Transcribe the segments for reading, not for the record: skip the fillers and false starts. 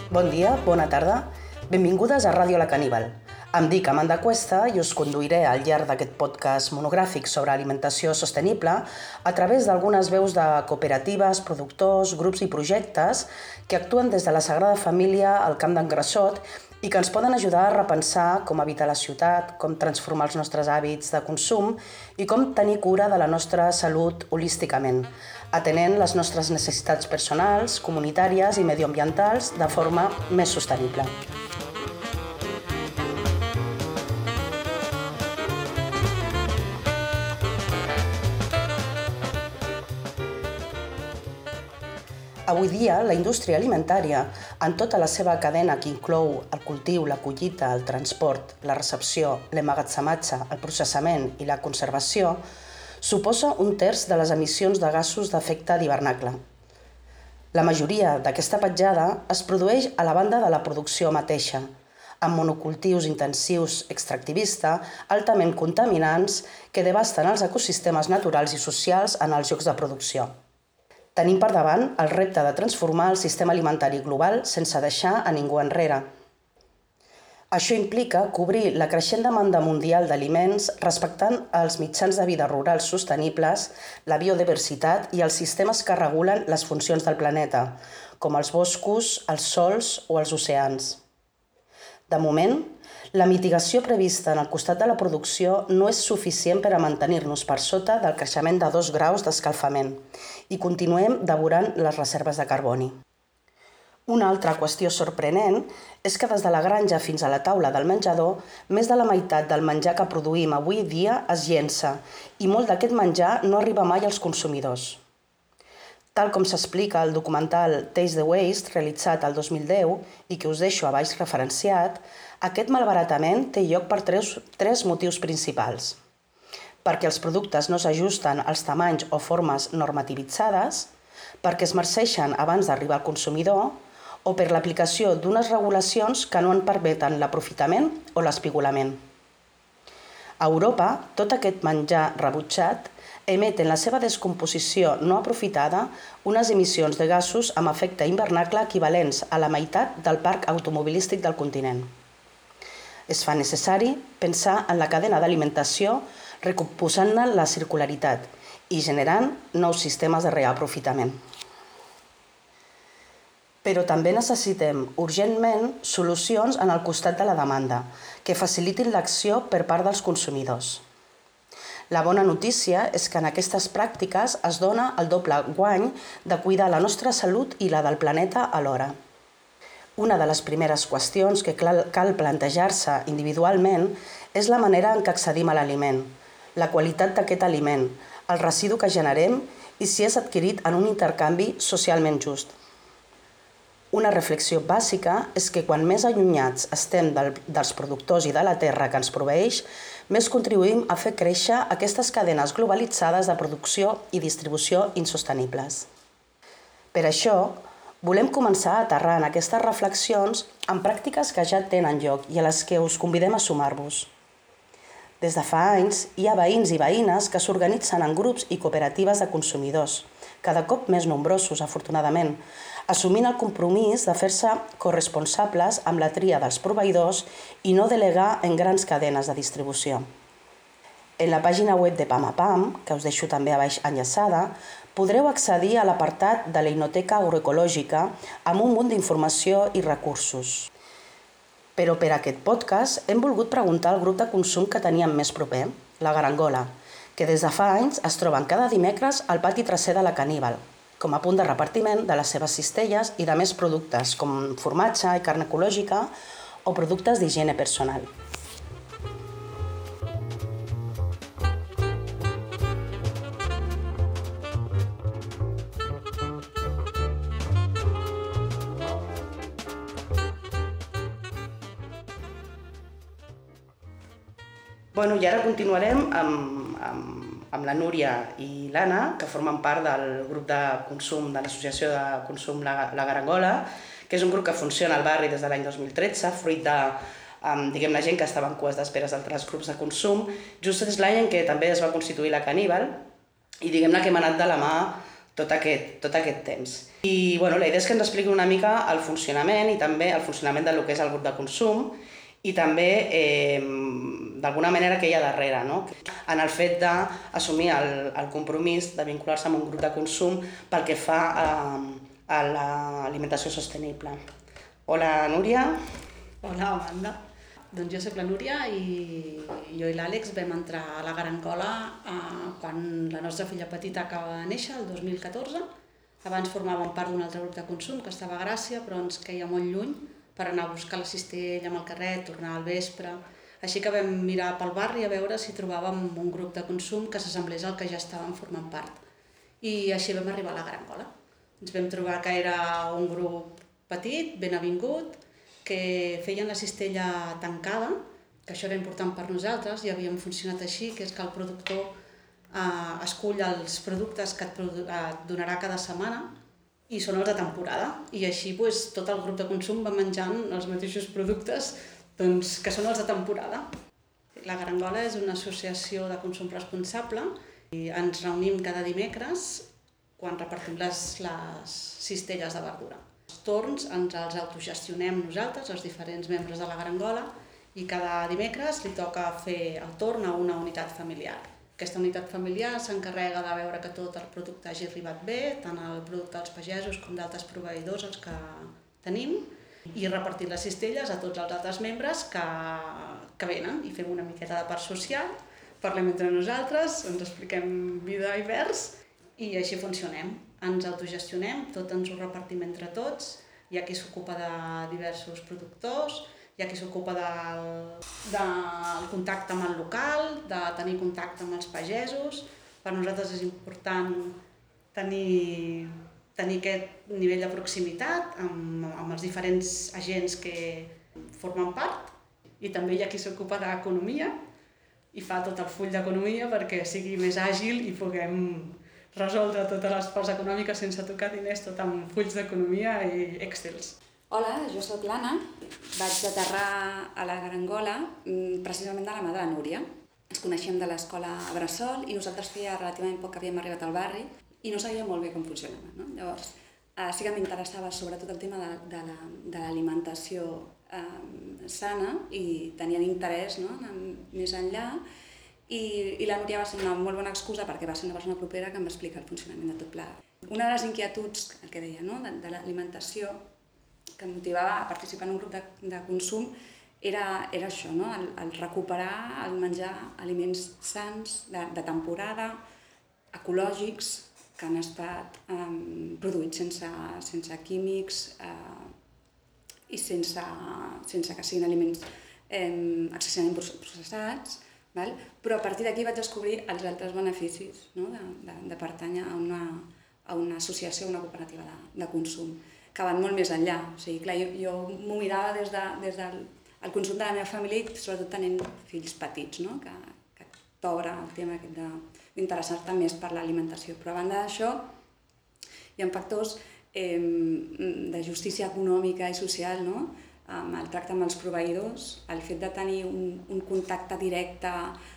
Bon dia, bona tarda. Benvingudes a Ràdio La Caníbal. Em dic Amanda Cuesta i us conduiré al llarg d'aquest podcast monogràfic sobre alimentació sostenible a través d'algunes veus de cooperatives, productors, grups i projectes que actuen des de la Sagrada Família al Camp d'en Grassot i que ens poden ajudar a repensar com habitar la ciutat, com transformar els nostres hàbits de consum i com tenir cura de la nostra salut holísticament, atenent les nostres necessitats personals, comunitàries i medioambientals de forma més sostenible. Avui dia, la indústria alimentària, en tota la seva cadena que inclou el cultiu, la collita, el transport, la recepció, l'emmagatzematge, el processament i la conservació, suposa un terç de les emissions de gasos d'efecte d'hivernacle. La majoria d'aquesta petjada es produeix a la banda de la producció mateixa, amb monocultius intensius extractivista altament contaminants que devasten els ecosistemes naturals i socials en els llocs de producció. Tenim per davant el repte de transformar el sistema alimentari global sense deixar a ningú enrere. Això implica cobrir la creixent demanda mundial d'aliments respectant els mitjans de vida rurals sostenibles, la biodiversitat i els sistemes que regulen les funcions del planeta, com els boscos, els sòls o els oceans. De moment, la mitigació prevista en el costat de la producció no és suficient per a mantenir-nos per sota del creixement de 2 graus d'escalfament i continuem devorant les reserves de carboni. Una altra qüestió sorprenent és que des de la granja fins a la taula del menjador, més de la meitat del menjar que produïm avui dia es llença i molt d'aquest menjar no arriba mai als consumidors. Tal com s'explica al documental Taste the Waste, realitzat el 2010 i que us deixo a baix referenciat, aquest malbaratament té lloc per tres motius principals. Perquè els productes no s'ajusten als tamanys o formes normativitzades, perquè es marceixen abans d'arribar al consumidor o per l'aplicació d'unes regulacions que no en permeten l'aprofitament o l'espigolament. A Europa, tot aquest menjar rebutjat emet en la seva descomposició no aprofitada unes emissions de gasos amb efecte hivernacle equivalents a la meitat del parc automobilístic del continent. Es fa necessari pensar en la cadena d'alimentació recomposant-ne la circularitat i generant nous sistemes de reaprofitament. Però també necessitem urgentment solucions en el costat de la demanda que facilitin l'acció per part dels consumidors. La bona notícia és que en aquestes pràctiques es dona el doble guany de cuidar la nostra salut i la del planeta alhora. Una de les primeres qüestions que cal plantejar-se individualment és la manera en què accedim a l'aliment, la qualitat d'aquest aliment, el residu que generem i si és adquirit en un intercanvi socialment just. Una reflexió bàsica és que quan més allunyats estem dels productors i de la terra que ens proveeix, més contribuïm a fer créixer aquestes cadenes globalitzades de producció i distribució insostenibles. Per això, volem començar a aterrar en aquestes reflexions en pràctiques que ja tenen lloc i a les que us convidem a sumar-vos. Des de fa anys, hi ha veïns i veïnes que s'organitzen en grups i cooperatives de consumidors, cada cop més nombrosos, afortunadament, assumint el compromís de fer-se corresponsables amb la tria dels proveïdors i no delegar en grans cadenes de distribució. En la pàgina web de Pam a Pam, que us deixo també a baix enllaçada, podreu accedir a l'apartat de l'Einoteca Agroecològica amb un munt d'informació i recursos. Però per a aquest podcast hem volgut preguntar al grup de consum que teníem més proper, la Garangola, que des de fa anys es troben cada dimecres al pati traser de la Caníbal, com a punt de repartiment de les seves cistelles i de més productes, com formatge i carn ecològica o productes d'higiene personal. I ara continuarem amb la Núria i l'Anna, que formen part del grup de consum de l'Associació de Consum La Garangola, que és un grup que funciona al barri des de l'any 2013, fruit de la gent que estava en cues d'espera d'altres grups de consum. Just és l'any en què també es va constituir la Caníbal i que hem anat de la mà tot aquest temps. I la idea és que ens expliqui una mica el funcionament i també el funcionament del que és el grup de consum i també, d'alguna manera, què hi ha darrere, no? En el fet d'assumir el compromís de vincular-se amb un grup de consum pel que fa a l'alimentació sostenible. Hola, Núria. Hola, Amanda. Doncs jo soc la Núria i jo i l'Àlex vam entrar a la Garangola quan la nostra filla petita acaba de néixer, el 2014. Abans formàvem part d'un altre grup de consum que estava a Gràcia, però ens queia molt lluny per anar a buscar la cistella amb el carret, tornar al vespre. Així que vam mirar pel barri a veure si trobàvem un grup de consum que s'assemblés al que ja estàvem formant part. I així vam arribar a la Garangola. Ens vam trobar que era un grup petit, ben avingut, que feien la cistella tancada, que això era important per nosaltres, i havíem funcionat així, que és que el productor escull els productes que et donarà cada setmana i són els de temporada. I així tot el grup de consum va menjant els mateixos productes que són els de temporada. La Garangola és una associació de consum responsable i ens reunim cada dimecres quan repartim les cistelles de verdura. Els torns ens els autogestionem nosaltres, els diferents membres de la Garangola, i cada dimecres li toca fer el torn a una unitat familiar. Aquesta unitat familiar s'encarrega de veure que tot el producte hagi arribat bé, tant el producte dels pagesos com d'altres proveïdors, els que tenim, i repartir les cistelles a tots els altres membres que venen i fem una miqueta de part social, parlem entre nosaltres, ens expliquem vida i vers i així funcionem. Ens autogestionem, tot ens ho repartim entre tots, hi ha qui s'ocupa de diversos productors, hi ha qui s'ocupa del contacte amb el local, de tenir contacte amb els pagesos. Per nosaltres és important tenir aquest nivell de proximitat amb els diferents agents que formen part, i també hi ha qui s'ocupa d'economia i fa tot el full d'economia perquè sigui més àgil i puguem resoldre totes les parts econòmiques sense tocar diners, tot amb fulls d'economia i Excels. Hola, jo sóc l'Anna, vaig aterrar a la Garangola precisament de la mà de la Núria. Ens coneixem de l'escola a Bressol i nosaltres feia relativament poc que havíem arribat al barri i no sabíem molt bé com funcionava, no? Llavors, sí que m'interessava sobretot el tema de l'alimentació sana i tenia l'interès, no?, anar més enllà. I la Núria va ser una molt bona excusa perquè va ser una persona propera que em va explicar el funcionament de tot plegat. Una de les inquietuds, el que deia, no?, de l'alimentació que em motivava a participar en un grup de consum era això, no?, el recuperar, el menjar aliments sans, de temporada, ecològics, que han estat produïts sense químics i sense que siguin aliments excessivament processats. Però a partir d'aquí vaig descobrir els altres beneficis, no?, de pertànyer a una associació, a una cooperativa de consum, que van molt més enllà. O sigui, clar, jo m'ho mirava des del consum de la meva família i sobretot tenint fills petits, no?, que t'obre el tema d'interessar-te més per l'alimentació. Però a banda d'això hi ha factors de justícia econòmica i social, no?, amb el tracte amb els proveïdors, el fet de tenir un contacte directe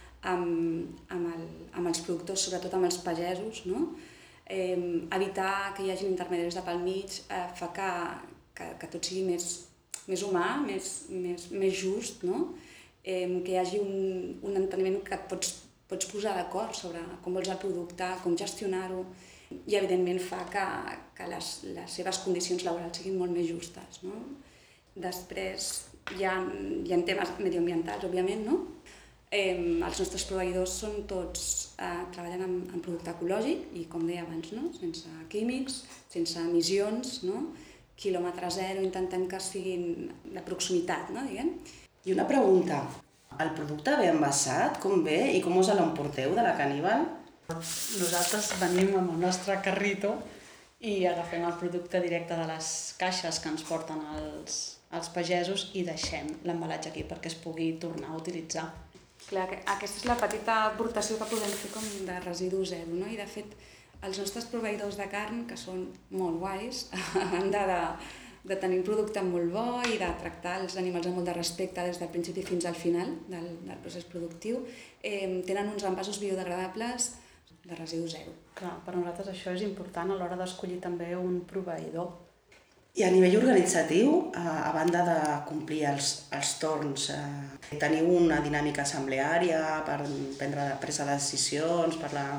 amb els productors, sobretot amb els pagesos, no? Evitar que hi hagi intermediaris de pel mig fa que tot sigui més humà, més just, no? Que hi hagi un enteniment que et pots posar d'acord sobre com vols el producte, com gestionar-ho, i evidentment fa que les seves condicions laborals siguin molt més justes, no? Després hi ha temes mediambientals, òbviament, no? Els nostres proveïdors són tots, treballen en producte ecològic i, com deia abans, no?, sense químics, sense emissions, no?, quilòmetre zero, intentem que siguin de proximitat, no?, diguem. I una pregunta, el producte ve envasat, com ve i com us l'emporteu de la Caníbal? Nosaltres venim amb el nostre carrito i agafem el producte directe de les caixes que ens porten els pagesos i deixem l'embalatge aquí perquè es pugui tornar a utilitzar. Clar, aquesta és la petita aportació que podem fer com de residu zero, no? I de fet, els nostres proveïdors de carn, que són molt guais, a banda de tenir un producte molt bo i de tractar els animals amb molt de respecte des del principi fins al final del procés productiu, tenen uns envasos biodegradables de residu zero. Clar, per nosaltres això és important a l'hora d'escollir també un proveïdor. I a nivell organitzatiu, a banda de complir els torns, teniu una dinàmica assembleària per prendre presa de decisions,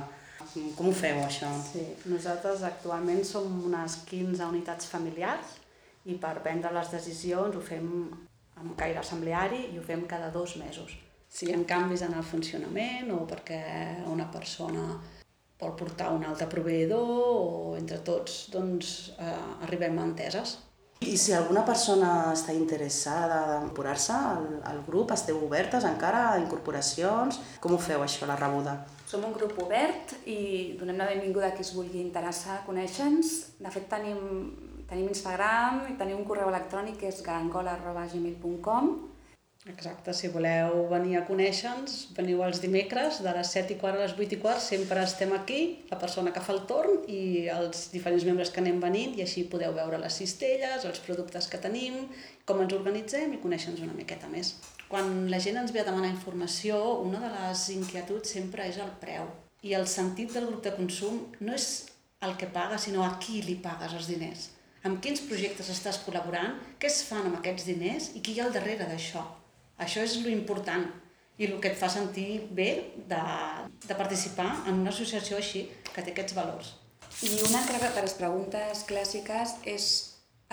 com ho feu, això? Sí, nosaltres actualment som unes 15 unitats familiars i per prendre les decisions ho fem amb caire assembleari i ho fem cada 2 mesos. Si hi ha canvis en el funcionament o perquè una persona vol portar un altre proveïdor o entre tots arribem a enteses. I si alguna persona està interessada d'incorporar-se al grup, esteu obertes encara a incorporacions? Com ho feu això, la rebuda? Som un grup obert i donem la benvinguda a qui es vulgui interessar a conèixer-nos. De fet, tenim Instagram i tenim un correu electrònic que és garangola@gmail.com. Exacte, si voleu venir a conèixer-nos, veniu els dimecres de les 7:15 a les 8:15, sempre estem aquí, la persona que fa el torn i els diferents membres que anem venint i així podeu veure les cistelles, els productes que tenim, com ens organitzem i conèixer-nos una miqueta més. Quan la gent ens ve a demanar informació, una de les inquietuds sempre és el preu. I el sentit del grup de consum no és el que paga, sinó a qui li pagues els diners. Amb quins projectes estàs col·laborant, què es fan amb aquests diners i qui hi ha al darrere d'això. Això és l'important i el que et fa sentir bé de participar en una associació així, que té aquests valors. I una altra de les preguntes clàssiques és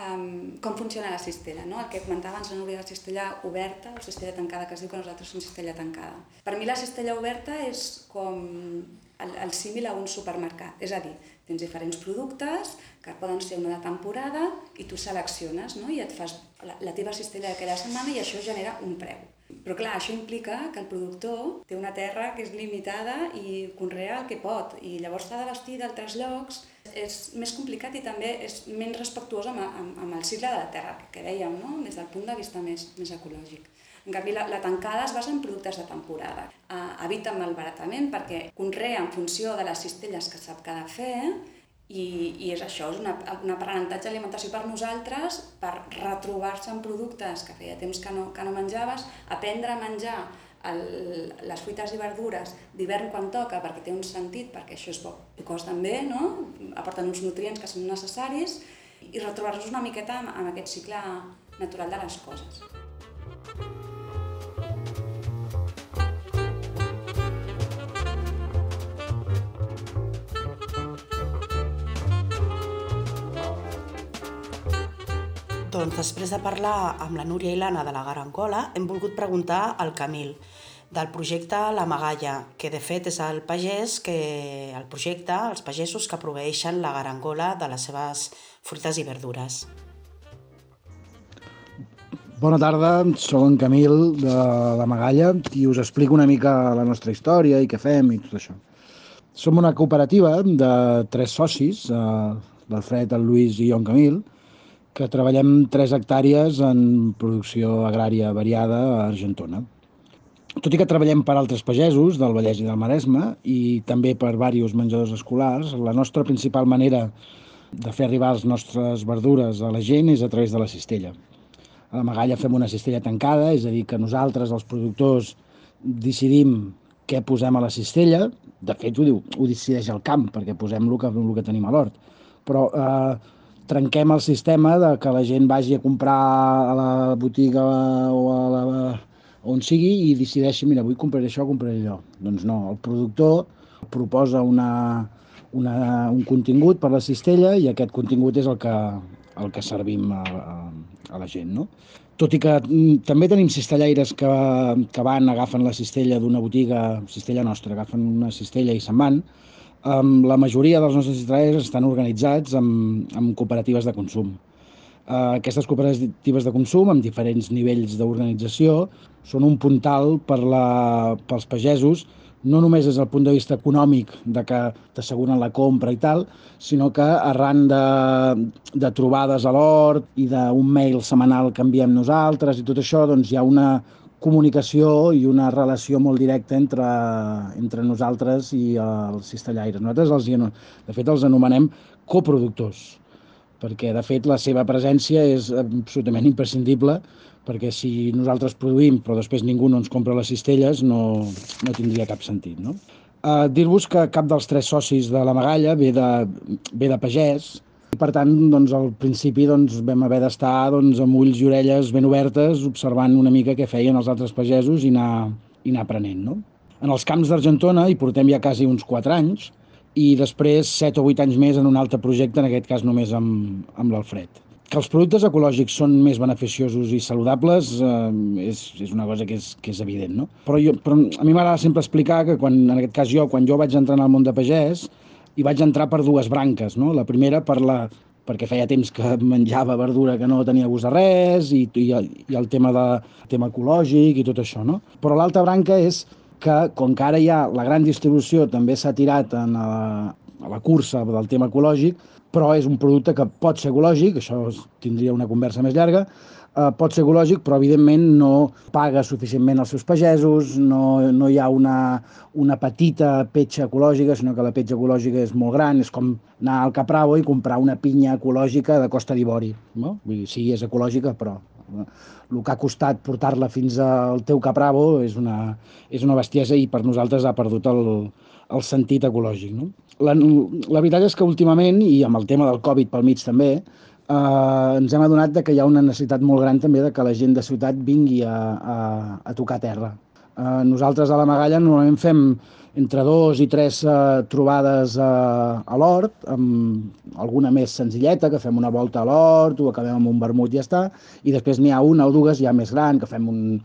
com funciona la cistella, no? El que comentava abans la Núria de la cistella oberta o cistella tancada, que es diu que nosaltres som cistella tancada. Per mi la cistella oberta és com el símil a un supermercat, és a dir, tens diferents productes que poden ser una de temporada i tu selecciones, no? I et fas la teva cistella d'aquella setmana i això genera un preu. Però clar, això implica que el productor té una terra que és limitada i conrea el que pot i llavors s'ha de vestir d'altres llocs. És més complicat i també és menys respectuós amb el cicle de la terra, que dèiem, no? Des del punt de vista més ecològic. En canvi, la tancada es basa en productes de temporada. Evita malbaratament perquè conrea en funció de les cistelles que sap que ha de fer i és això, és un aprenentatge d'alimentació per nosaltres, per retrobar-se en productes que feia temps que no menjaves, aprendre a menjar les fruites i verdures d'hivern quan toca perquè té un sentit, perquè això és bo, i cos també, no? Aporten uns nutrients que són necessaris i retrobar-nos una miqueta amb aquest cicle natural de les coses. Doncs després de parlar amb la Núria i l'Anna de la Garangola, hem volgut preguntar al Camil, del projecte La Magalla, que de fet és el pagès el projecte, els pagesos que proveeixen la Garangola de les seves fruites i verdures. Bona tarda, soc en Camil de La Magalla i us explico una mica la nostra història i què fem i tot això. Som una cooperativa de 3 socis, l'Alfred, el Lluís i jo, en Camil, que treballem 3 hectàrees en producció agrària variada a Argentona. Tot i que treballem per altres pagesos del Vallès i del Maresme i també per diversos menjadors escolars, la nostra principal manera de fer arribar les nostres verdures a la gent és a través de la cistella. A La Magalla fem una cistella tancada, és a dir, que nosaltres, els productors, decidim què posem a la cistella. De fet, ho decideix el camp, perquè posem el que tenim a l'hort. Però trenquem el sistema de que la gent vagi a comprar a la botiga o on sigui i decideixi, mira, vull comprar això, compraré allò. Doncs no, el productor proposa un contingut per la cistella i aquest contingut és el que servim a la gent, no? Tot i que també tenim cistellaires que van, agafen la cistella d'una botiga, cistella nostra, agafen una cistella i se'n van, la majoria dels nostres cistellaires estan organitzats en cooperatives de consum. Aquestes cooperatives de consum, amb diferents nivells d'organització, són un puntal pels pagesos, no només des del punt de vista econòmic, de que t'asseguren la compra i tal, sinó que arran de trobades a l'hort i d'un mail setmanal que enviem nosaltres i tot això, doncs hi ha una comunicació i una relació molt directa entre nosaltres i els cistellaires. Nosaltres, de fet, els anomenem coproductors, perquè, de fet, la seva presència és absolutament imprescindible, perquè si nosaltres produïm però després ningú no ens compra les cistelles no tindria cap sentit, no? Dir-vos que cap dels 3 socis de la Magalla ve de pagès, i per tant, doncs, al principi vam haver d'estar amb ulls i orelles ben obertes, observant una mica què feien els altres pagesos i anar aprenent, no? En els camps d'Argentona hi portem ja quasi uns 4 anys, i després 7 o 8 anys més en un altre projecte, en aquest cas només amb l'Alfred. Que els productes ecològics són més beneficiosos i saludables és una cosa que és evident, no? Però a mi m'agrada sempre explicar que en aquest cas quan jo vaig entrar en el món de pagès, hi vaig entrar per 2 branques, no? La primera perquè feia temps que menjava verdura que no tenia gust de res i el tema ecològic i tot això, no? Però l'altra branca és que, com que ara ja la gran distribució també s'ha tirat a la cursa del tema ecològic, però és un producte que pot ser ecològic, això tindria una conversa més llarga, pot ser ecològic, però evidentment no paga suficientment als seus pagesos, no hi ha una petita petja ecològica, sinó que la petja ecològica és molt gran, és com anar al Capravo i comprar una pinya ecològica de Costa d'Ivori, no? Vull dir, sí, és ecològica, però el que ha costat portar-la fins al teu Capravo és una bestiesa i per nosaltres ha perdut el sentit ecològic, no? La veritat és que últimament, i amb el tema del Covid pel mig també, ens hem adonat que hi ha una necessitat molt gran també de que la gent de ciutat vingui a tocar terra. Nosaltres a la Magalla normalment fem entre 2 i 3 trobades a l'hort, amb alguna més senzilleta, que fem una volta a l'hort, ho acabem amb un vermut i ja està, i després n'hi ha una o dues ja més gran, que fem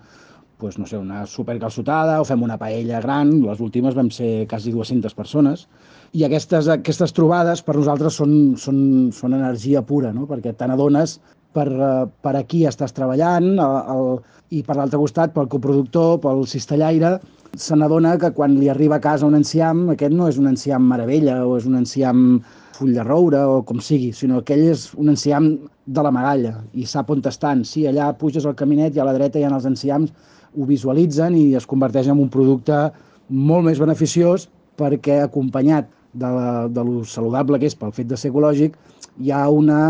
una supercalçotada o fem una paella gran. Les últimes vam ser quasi 200 persones, i aquestes trobades per nosaltres són energia pura, no? Perquè te n'adones per a qui estàs treballant i per l'altre costat pel coproductor, pel cistellaire, se n'adona que quan li arriba a casa un enciam, aquest no és un enciam meravella o és un enciam full de roure o com sigui, sinó que ell és un enciam de la Magalla i sap on estan. Sí, allà puges al caminet i a la dreta hi ha els enciams, ho visualitzen i es converteix en un producte molt més beneficiós, perquè acompanyat de lo saludable que és pel fet de ser ecològic, hi ha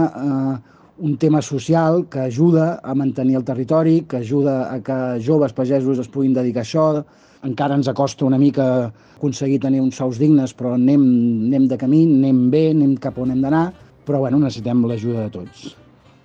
un tema social que ajuda a mantenir el territori, que ajuda a que joves pagesos es puguin dedicar a això. Encara ens acosta una mica aconseguir tenir uns sous dignes, però anem de camí, anem bé, anem cap on hem d'anar, però bueno, necessitem l'ajuda de tots.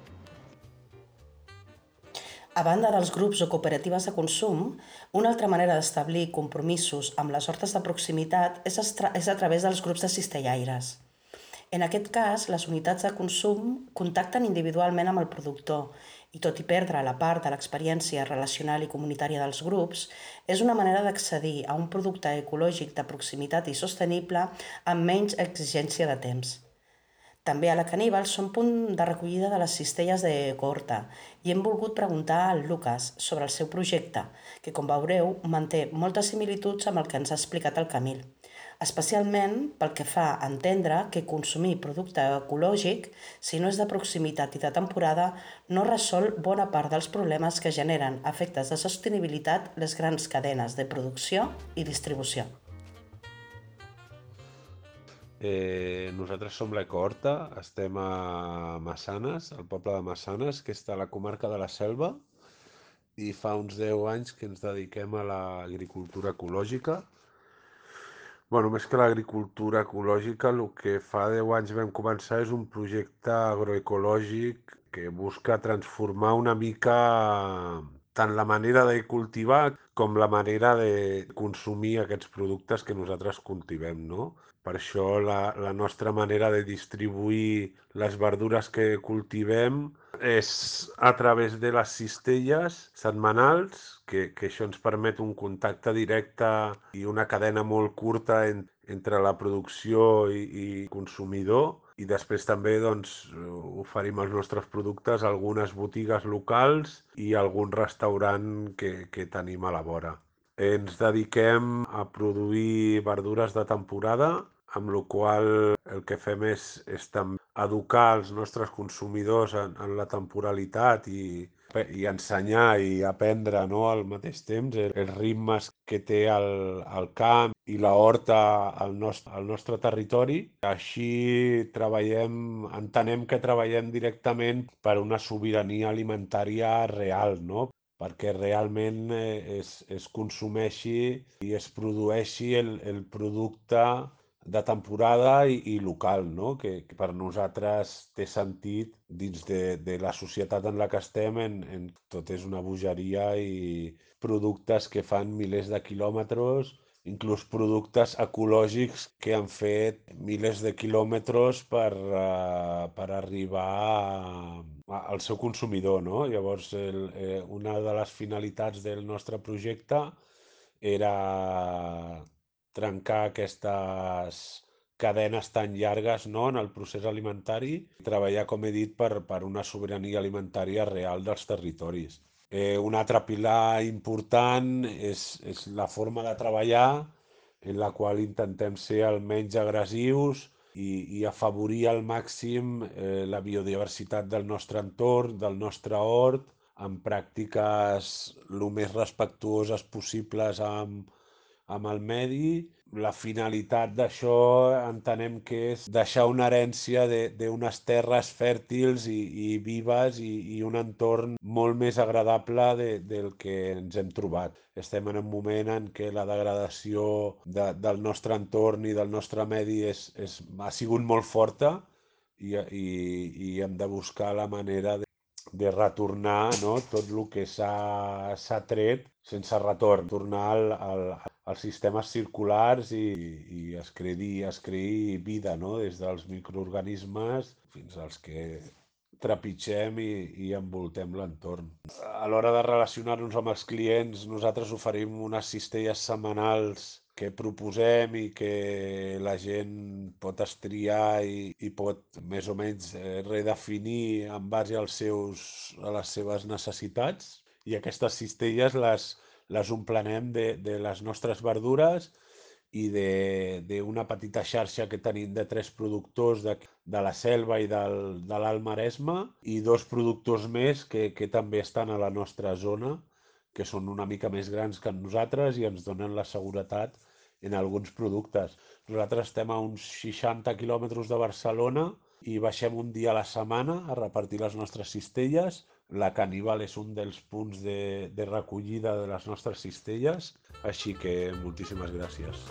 A banda dels grups o cooperatives de consum, una altra manera d'establir compromisos amb les hortes de proximitat és a través dels grups de cistellaires. En aquest cas, les unitats de consum contacten individualment amb el productor i, tot i perdre la part de l'experiència relacional i comunitària dels grups, és una manera d'accedir a un producte ecològic de proximitat i sostenible amb menys exigència de temps. També a la Caníbal som punt de recollida de les cistelles de Cohorta i hem volgut preguntar al Lucas sobre el seu projecte, que, com veureu, manté moltes similituds amb el que ens ha explicat el Camil, especialment pel que fa a entendre que consumir producte ecològic, si no és de proximitat i de temporada, no resol bona part dels problemes que generen efectes de sostenibilitat les grans cadenes de producció i distribució. Nosaltres som la Cohorta, estem a Massanes, al poble de Massanes, que està a la comarca de la Selva, i fa uns 10 anys que ens dediquem a l'agricultura ecològica. Més que l'agricultura ecològica, el que fa 10 anys vam començar és un projecte agroecològic que busca transformar una mica tant la manera de cultivar com la manera de consumir aquests productes que nosaltres cultivem, no? Per això la nostra manera de distribuir les verdures que cultivem és a través de les cistelles setmanals, que això ens permet un contacte directe i una cadena molt curta entre la producció i consumidor. I després també oferim els nostres productes a algunes botigues locals i a algun restaurant que tenim a la vora. Ens dediquem a produir verdures de temporada, amb la qual el que fem és també educar els nostres consumidors en la temporalitat i ensenyar i aprendre, no, al mateix temps els ritmes que té el camp i la horta al nostre territori. Així entenem que treballem directament per una sobirania alimentària real, no? perquè realment es consumeixi i es produeixi el producte de temporada i local, no? Que per nosaltres té sentit dins de la societat en la que estem, tot és una bogeria i productes que fan milers de quilòmetres, inclús productes ecològics que han fet milers de quilòmetres per arribar al seu consumidor, no? Llavors, una de les finalitats del nostre projecte era trencar aquestes cadenes tan llargues, no, en el procés alimentari i treballar, com he dit, per una sobirania alimentària real dels territoris. Un altre pilar important és la forma de treballar en la qual intentem ser el menys agressius i afavorir al màxim la biodiversitat del nostre entorn, del nostre hort, amb pràctiques el més respectuoses possibles amb el medi. La finalitat d'això entenem que és deixar una herència d'unes terres fèrtils i vives i un entorn molt més agradable del que ens hem trobat. Estem en un moment en què la degradació del nostre entorn i del nostre medi ha sigut molt forta i hem de buscar la manera de retornar, no, tot el que s'ha tret sense retorn, tornar als sistemes circulars i es creï vida, no, des dels microorganismes fins als que trepitgem i envoltem l'entorn. A l'hora de relacionar-nos amb els clients, nosaltres oferim unes cistelles setmanals que proposem i que la gent pot estriar i pot més o menys redefinir en base a les seves necessitats. I aquestes cistelles les omplenem de les nostres verdures i d'una petita xarxa que tenim de 3 productors de la Selva i de l'Alt Maresme i 2 productors més que també estan a la nostra zona, que són una mica més grans que nosaltres i ens donen la seguretat en alguns productes. Nosaltres estem a uns 60 quilòmetres de Barcelona i baixem un dia a la setmana a repartir les nostres cistelles. La Caníbal és un dels punts de recollida de les nostres cistelles, així que moltíssimes gràcies.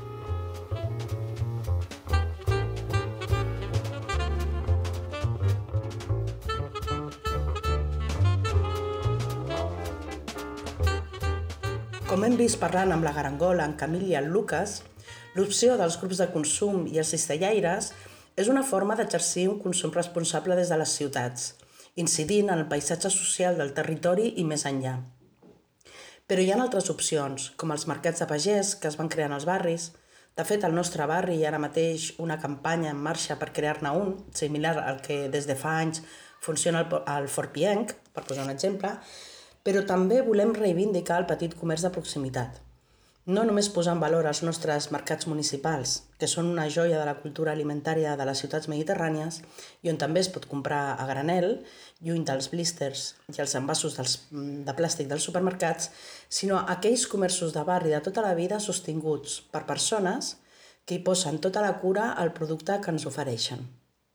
Com hem vist parlant amb la Garangola, en Camil i en Lucas, l'opció dels grups de consum i els cistellaires és una forma d'exercir un consum responsable des de les ciutats, incidint en el paisatge social del territori i més enllà. Però hi ha altres opcions, com els mercats de pagès que es van crear en els barris. De fet, al nostre barri hi ha ara mateix una campanya en marxa per crear-ne un, similar al que des de fa anys funciona al Fort Pienc, per posar un exemple, però també volem reivindicar el petit comerç de proximitat. No només posar en valor els nostres mercats municipals, que són una joia de la cultura alimentària de les ciutats mediterrànies i on també es pot comprar a granel, lluny dels blísters i els envasos de plàstic dels supermercats, sinó aquells comerços de barri de tota la vida sostinguts per persones que hi posen tota la cura al producte que ens ofereixen.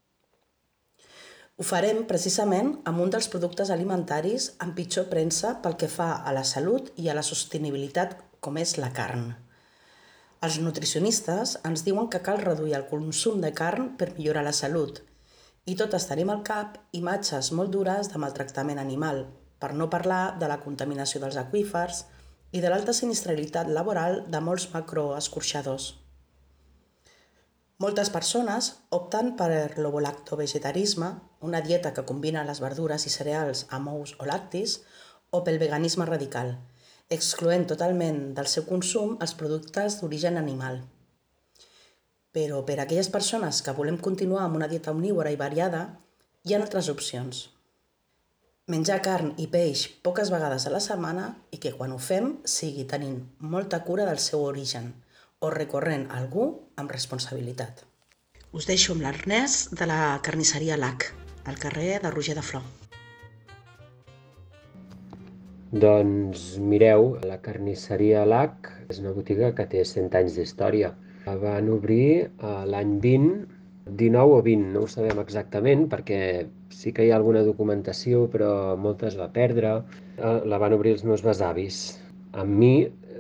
Ho farem precisament amb un dels productes alimentaris amb pitjor premsa pel que fa a la salut i a la sostenibilitat, com és la carn. Els nutricionistes ens diuen que cal reduir el consum de carn per millorar la salut i totes tenim al cap imatges molt dures de maltractament animal, per no parlar de la contaminació dels aqüífers i de l'alta sinistralitat laboral de molts macroescorxadors. Moltes persones opten per l'ovolactovegetarisme, una dieta que combina les verdures i cereals amb ous o lactis, o pel veganisme radical, excloent totalment del seu consum els productes d'origen animal. Però per a aquelles persones que volem continuar amb una dieta omnívora i variada, hi ha altres opcions. Menjar carn i peix poques vegades a la setmana i que quan ho fem sigui tenint molta cura del seu origen, o recorrent a algú amb responsabilitat. Us deixo amb l'Ernest de la carnisseria LAC, al carrer de Roger de Flor. Doncs mireu, la carnisseria LAC és una botiga que té 100 anys d'història. Van obrir l'any 20 19 o 20, no ho sabem exactament, perquè sí que hi ha alguna documentació, però molta es va perdre. La van obrir els meus besavis. Amb mi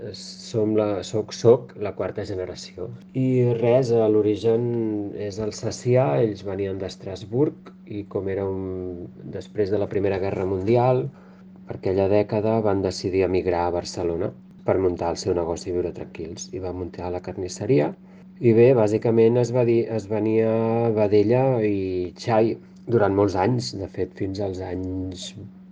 soc la quarta generació. I res, l'origen és alsacià, ells venien d'Estrasburg i com era després de la Primera Guerra Mundial, per aquella dècada van decidir emigrar a Barcelona per muntar el seu negoci i viure tranquils. I van muntar la carnisseria. I bé, bàsicament es venia vedella i xai durant molts anys. De fet, fins als anys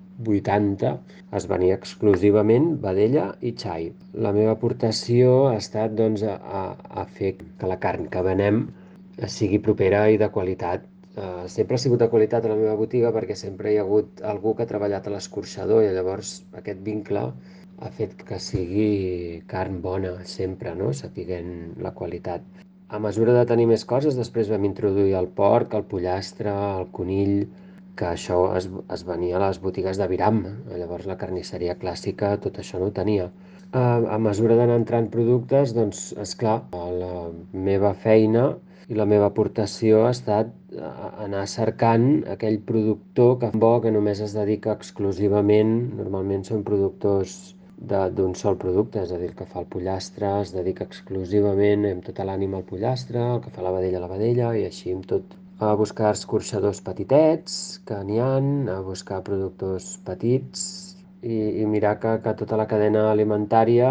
80 es venia exclusivament vedella i xai. La meva aportació ha estat doncs, a fer que la carn que venem sigui propera i de qualitat. Sempre ha sigut de qualitat a la meva botiga perquè sempre hi ha hagut algú que ha treballat a l'escorxador i llavors aquest vincle ha fet que sigui carn bona sempre, no? Sapiguent la qualitat. A mesura de tenir més coses, després vam introduir el porc, el pollastre, el conill, que això es venia a les botigues d'Aviram. Llavors la carnisseria clàssica tot això no ho tenia. A mesura d'anar entrant productes, doncs, esclar, la meva feina i la meva aportació ha estat anar cercant aquell productor que bo, que només es dedica exclusivament, normalment són productors d'un sol producte, és a dir, el que fa el pollastre es dedica exclusivament amb tota l'ànima al pollastre, el que fa la vedella i així amb tot. A buscar escorxadors petitets, que n'hi ha, a buscar productors petits i mirar que tota la cadena alimentària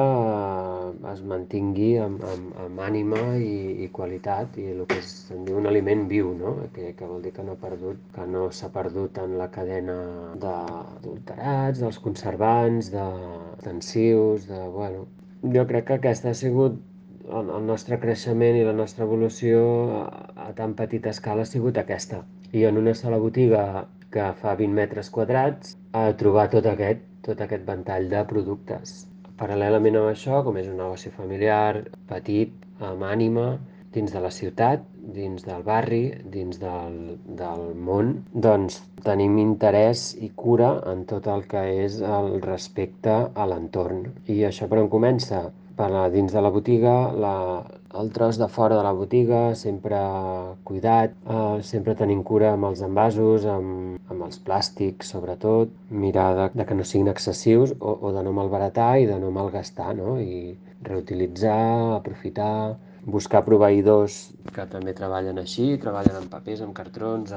es mantingui amb ànima i qualitat i el que se'n diu un aliment viu, no? Que vol dir que no s'ha perdut en la cadena d'adulterats, dels conservants, tensius, bueno. Jo crec que aquesta ha sigut el nostre creixement i la nostra evolució a tan petita escala ha sigut aquesta. I en una sola botiga que fa 20 metres quadrats a trobar tot aquest ventall de productes. Paral·lelament amb això, com és un negoci familiar, petit, amb ànima, dins de la ciutat, dins del barri, dins del món, doncs tenim interès i cura en tot el que és el respecte a l'entorn. I això per on comença? Dins de la botiga, el tros de fora de la botiga, sempre cuidat, sempre tenint cura amb els envasos, amb els plàstics sobretot, mirar de que no siguin excessius o de no malbaratar i de no malgastar, no? I reutilitzar, aprofitar, buscar proveïdors que també treballen així, treballen amb papers, amb cartrons,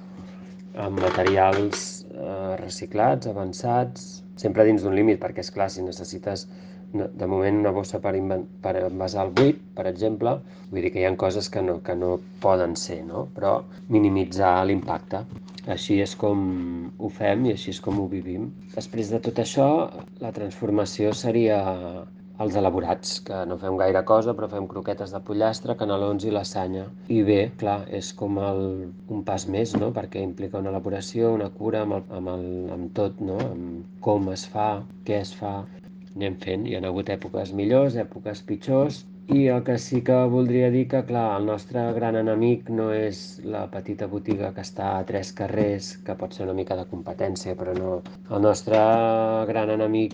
amb materials reciclats, avançats, sempre dins d'un límit, perquè és clar, si necessites de moment una bossa per envasar el buit, per exemple, vull dir que hi ha coses que no poden ser, no? Però minimitzar l'impacte. Així és com ho fem i així és com ho vivim. Després de tot això, la transformació seria els elaborats, que no fem gaire cosa, però fem croquetes de pollastre, canelons i lasanya. I bé, clar, és com un pas més, no? Perquè implica una elaboració, una cura amb tot, no? Amb com es fa, què es fa. Anem fent, hi ha hagut èpoques millors, èpoques pitjors, i el que sí que voldria dir que, clar, el nostre gran enemic no és la petita botiga que està a 3 carrers, que pot ser una mica de competència, però no. El nostre gran enemic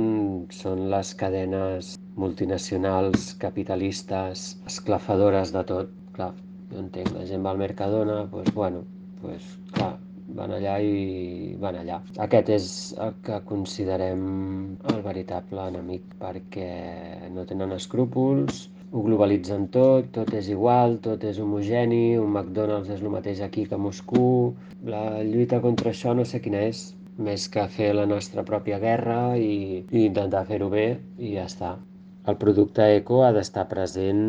són les cadenes multinacionals, capitalistes, esclafadores de tot. Clar, jo entenc, la gent va al Mercadona, doncs, clar, van allà i van allà. Aquest és el que considerem el veritable enemic, perquè no tenen escrúpols, ho globalitzen tot és igual, tot és homogeni, un McDonald's és el mateix aquí que a Moscou. La lluita contra això no sé quina és, més que fer la nostra pròpia guerra i intentar fer-ho bé i ja està. El producte eco ha d'estar present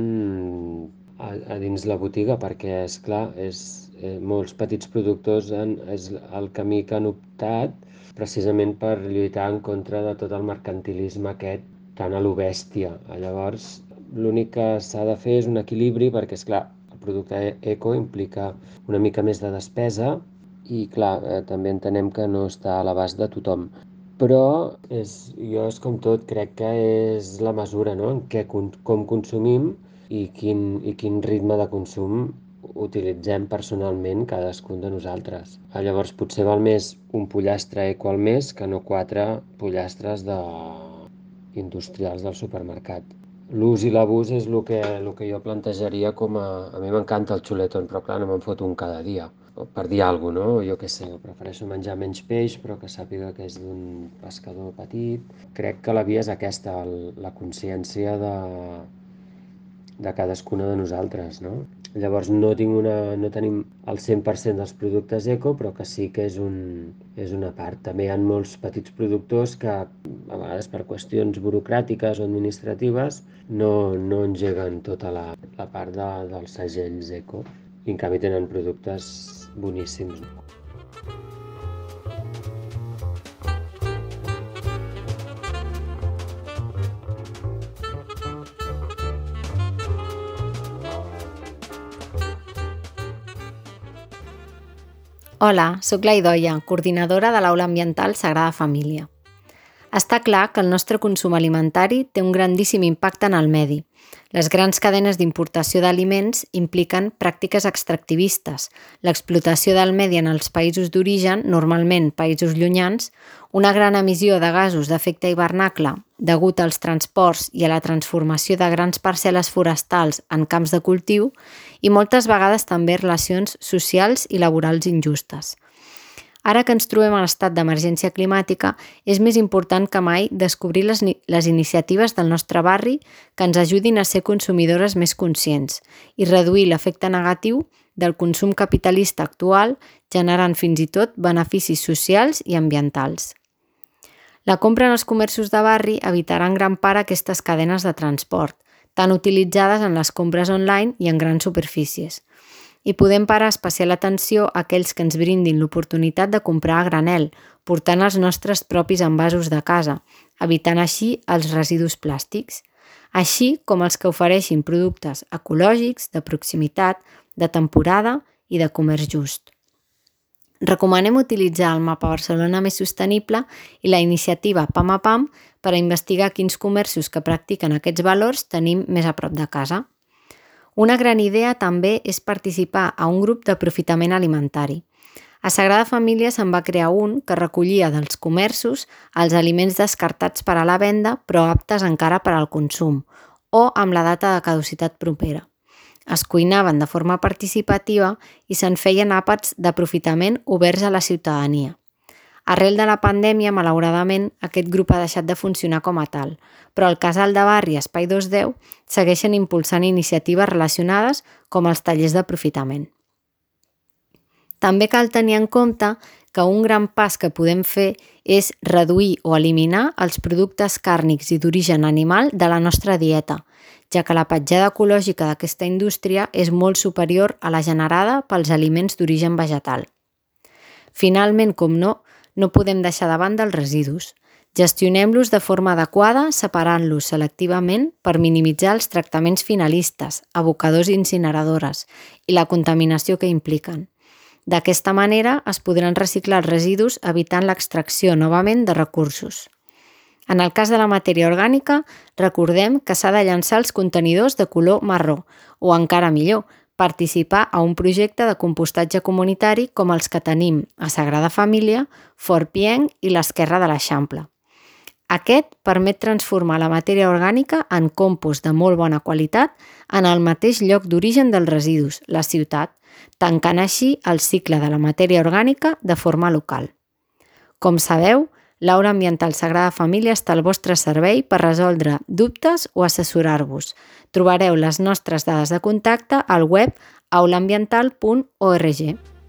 a dins la botiga perquè, és clar, molts petits productors és el camí que han optat precisament per lluitar en contra de tot el mercantilisme aquest tan a lo bèstia. Llavors, l'únic que s'ha de fer és un equilibri perquè, és clar, el producte eco implica una mica més de despesa i, clar, també entenem que no està a l'abast de tothom. Però jo és com tot, crec que és la mesura, no? Com consumim i quin ritme de consum utilitzem personalment cadascun de nosaltres. Llavors potser val més un pollastre eco al mes que no 4 pollastres industrials del supermercat. l'ús i l'abús és el que jo plantejaria com a... A mi m'encanta el xuletón, però clar, no me'n foto un cada dia. Per dir alguna cosa, no? Jo què sé, prefereixo menjar menys peix, però que sàpiga que és d'un pescador petit. Crec que la via és aquesta, la consciència de cadascuna de nosaltres, no? Llavors no tenim el 100% dels productes eco, però que sí que és una part. També hi ha molts petits productors que a vegades per qüestions burocràtiques o administratives no engeguen tota la part dels segells eco i en canvi tenen productes boníssims. Hola, sóc la Idoia, coordinadora de l'Aula Ambiental Sagrada Família. Està clar que el nostre consum alimentari té un grandíssim impacte en el medi. Les grans cadenes d'importació d'aliments impliquen pràctiques extractivistes, l'explotació del medi en els països d'origen, normalment països llunyans, una gran emissió de gasos d'efecte hivernacle degut als transports i a la transformació de grans parcel·les forestals en camps de cultiu i moltes vegades també relacions socials i laborals injustes. Ara que ens trobem en estat d'emergència climàtica, és més important que mai descobrir les iniciatives del nostre barri que ens ajudin a ser consumidores més conscients i reduir l'efecte negatiu del consum capitalista actual, generant fins i tot beneficis socials i ambientals. La compra en els comerços de barri evitarà en gran part aquestes cadenes de transport, tan utilitzades en les compres online i en grans superfícies. I podem parar especial atenció a aquells que ens brindin l'oportunitat de comprar a granel, portant els nostres propis envasos de casa, evitant així els residus plàstics, així com els que ofereixin productes ecològics, de proximitat, de temporada i de comerç just. Recomanem utilitzar el mapa Barcelona Més Sostenible i la iniciativa PAM a PAM per a investigar quins comerços que practiquen aquests valors tenim més a prop de casa. Una gran idea també és participar a un grup d'aprofitament alimentari. A Sagrada Família se'n va crear un que recollia dels comerços els aliments descartats per a la venda però aptes encara per al consum o amb la data de caducitat propera. Es cuinaven de forma participativa i se'n feien àpats d'aprofitament oberts a la ciutadania. Arrel de la pandèmia, malauradament, aquest grup ha deixat de funcionar com a tal, però el Casal de Barri Espai 210 segueixen impulsant iniciatives relacionades com els tallers d'aprofitament. També cal tenir en compte que un gran pas que podem fer és reduir o eliminar els productes càrnics i d'origen animal de la nostra dieta, ja que la petjada ecològica d'aquesta indústria és molt superior a la generada pels aliments d'origen vegetal. Finalment, com no podem deixar de banda els residus. Gestionem-los de forma adequada, separant-los selectivament per minimitzar els tractaments finalistes, abocadors i incineradores i la contaminació que impliquen. D'aquesta manera es podran reciclar els residus evitant l'extracció novament de recursos. En el cas de la matèria orgànica, recordem que s'ha de llançar els contenidors de color marró o, encara millor, participar a un projecte de compostatge comunitari com els que tenim a Sagrada Família, Fort Pienc i l'Esquerra de l'Eixample. Aquest permet transformar la matèria orgànica en compost de molt bona qualitat en el mateix lloc d'origen dels residus, la ciutat, tancant així el cicle de la matèria orgànica de forma local. Com sabeu, l'Aula Ambiental Sagrada Família està al vostre servei per resoldre dubtes o assessorar-vos. Trobareu les nostres dades de contacte al web aulaambiental.org.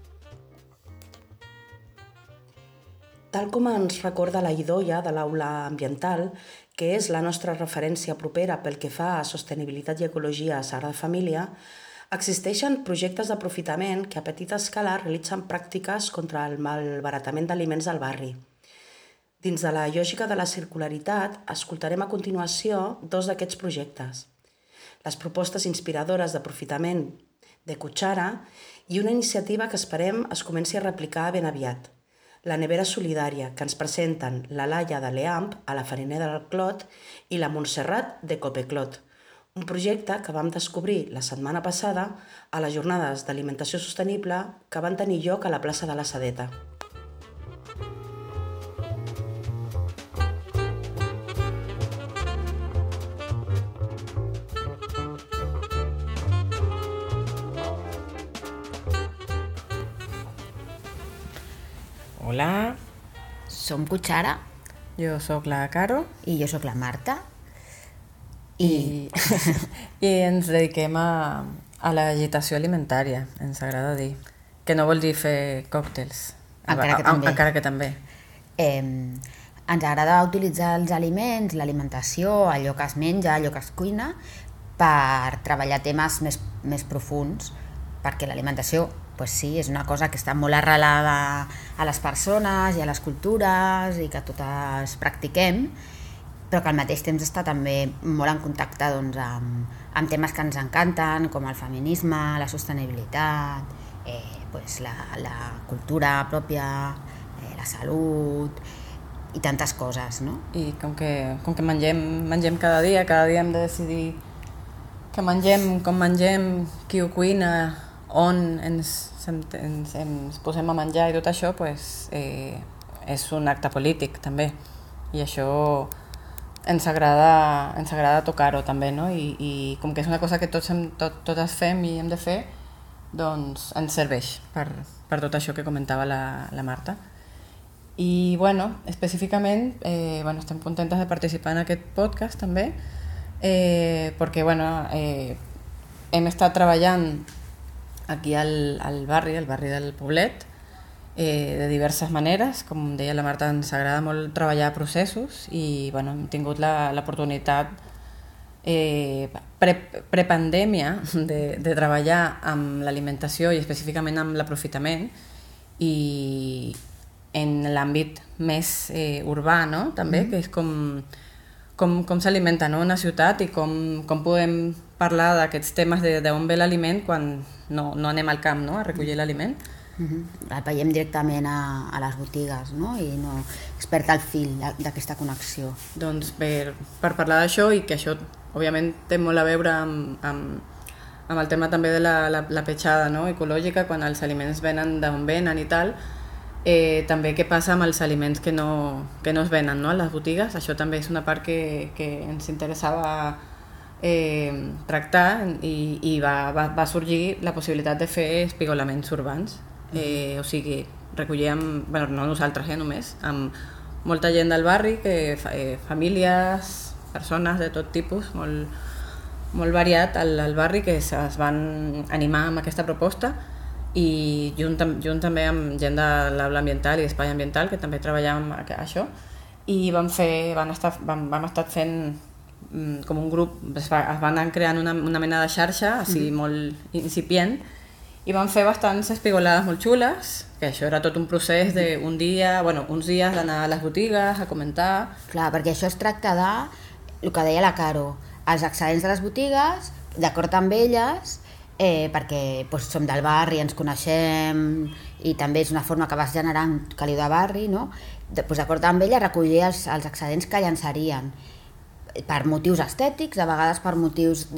Tal com ens recorda la Idoia de l'Aula Ambiental, que és la nostra referència propera pel que fa a sostenibilitat i ecologia a Sagrada Família, existeixen projectes d'aprofitament que a petita escala realitzen pràctiques contra el malbaratament d'aliments al barri. Dins de la lògica de la circularitat, escoltarem a continuació dos d'aquests projectes. Les propostes inspiradores d'aprofitament de Cuchara i una iniciativa que esperem es comenci a replicar ben aviat. La nevera solidària, que ens presenten la Laia de l'EAMP a la Farinera del Clot i la Montserrat de Copeclot, un projecte que vam descobrir la setmana passada a les jornades d'alimentació sostenible que van tenir lloc a la plaça de la Sedeta. Hola, Som Cuchara jo sóc la Caro i jo sóc la Marta. i ens dediquem a l'agitació alimentària, ens agrada dir, que no vol dir fer còctels, encara que també. Ens agrada utilitzar els aliments, l'alimentació, allò que es menja, allò que es cuina, per treballar temes més profuns, perquè l'alimentació, pues sí, és una cosa que està molt arrelada a les persones i a les cultures i que totes practiquem, però que al mateix temps està també molt en contacte doncs, amb temes que ens encanten, com el feminisme, la sostenibilitat, pues, la cultura pròpia, la salut i tantes coses, no? I com que mengem cada dia hem de decidir què mengem, com mengem, qui ho cuina, on ens posem a menjar i tot això, pues, és un acte polític també, i això ens agrada tocar-ho també, no? I com que és una cosa que totes fem i hem de fer, doncs ens serveix per tot això que comentava la Marta. I bueno, específicament estem contentes de participar en aquest podcast també, perquè hem estat treballant aquí al barri del Poblet, de diverses maneres. Com deia la Marta, ens agrada molt treballar processos i hem tingut l'oportunitat prepandèmia de treballar amb l'alimentació i específicament amb l'aprofitament i en l'àmbit més urbà, no? També, que és com s'alimenta, no? Una ciutat i com podem parlar d'aquests temes d'on ve l'aliment quan no anem al camp, no? A recollir l'aliment. El veiem directament a les botigues, no? I no es perd el fil d'aquesta connexió. Doncs per parlar d'això, i que això òbviament té molt a veure amb el tema també de la petjada, no? Ecològica, quan els aliments venen d'on venen i tal, també què passa amb els aliments que no es venen, no? A les botigues. Això també és una part que ens interessava tractar i va sorgir la possibilitat de fer espigolaments urbans. O sigui, recollíem, no nosaltres només, amb molta gent del barri, famílies, persones de tot tipus, molt variat al barri, que es van animar amb aquesta proposta, i junt també amb gent de l'aula ambiental i d'espai ambiental, que també treballàvem això, i vam estar fent com un grup, es va anar creant una mena de xarxa, així molt incipient, i vam fer bastants espigolades molt xules, que això era tot un procés d'un dia, uns dies d'anar a les botigues, a comentar. Clar, perquè això es tracta de, el que deia la Caro, els excedents de les botigues, d'acord amb elles, perquè som del barri, ens coneixem, i també és una forma que vas generant caliu de barri, no? D'acord amb elles, recollir els excedents que llançarien, per motius estètics, a vegades per motius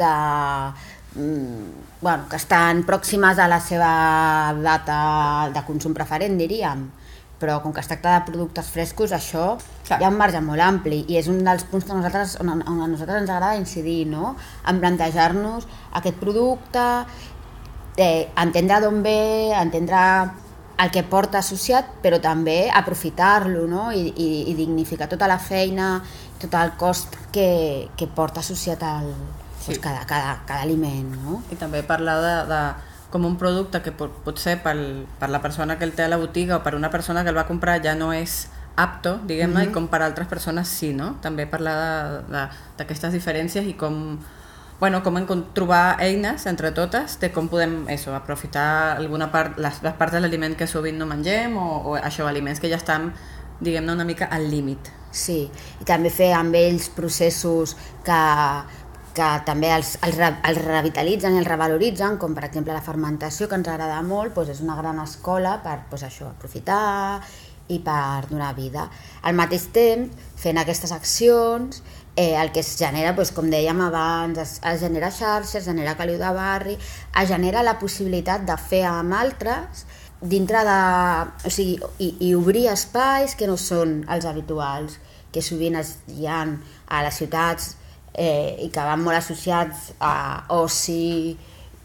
que estan pròximes a la seva data de consum preferent, diríem, però com que es tracta de productes frescos, això hi ha un marge molt ampli, i és un dels punts que on a nosaltres ens agrada incidir, no? En plantejar-nos aquest producte, entendre d'on ve, entendre el que porta associat, però també aprofitar-lo, no? I dignificar tota la feina, tot el cost que porta associat cada aliment, no? I també parlar de com un producte que potser per la persona que el té a la botiga o per una persona que el va comprar ja no és apto, diguem-ne, i com per altres persones sí, no? També parlar d'aquestes diferències i com trobar eines entre totes de com podem aprofitar alguna part, les parts de l'aliment que sovint no mengem o aliments que ja estan, diguem-ne, una mica al límit. Sí, i també fer amb ells processos que també els revitalitzen i els revaloritzen, com per exemple la fermentació, que ens agrada molt, és una gran escola per aprofitar i per donar vida. Al mateix temps, fent aquestes accions, el que es genera, com dèiem abans, es genera xarxes, es genera caliu de barri, es genera la possibilitat de fer amb altres dintre de... O sigui, i obrir espais que no són els habituals, que sovint hi ha a les ciutats i que van molt associats a oci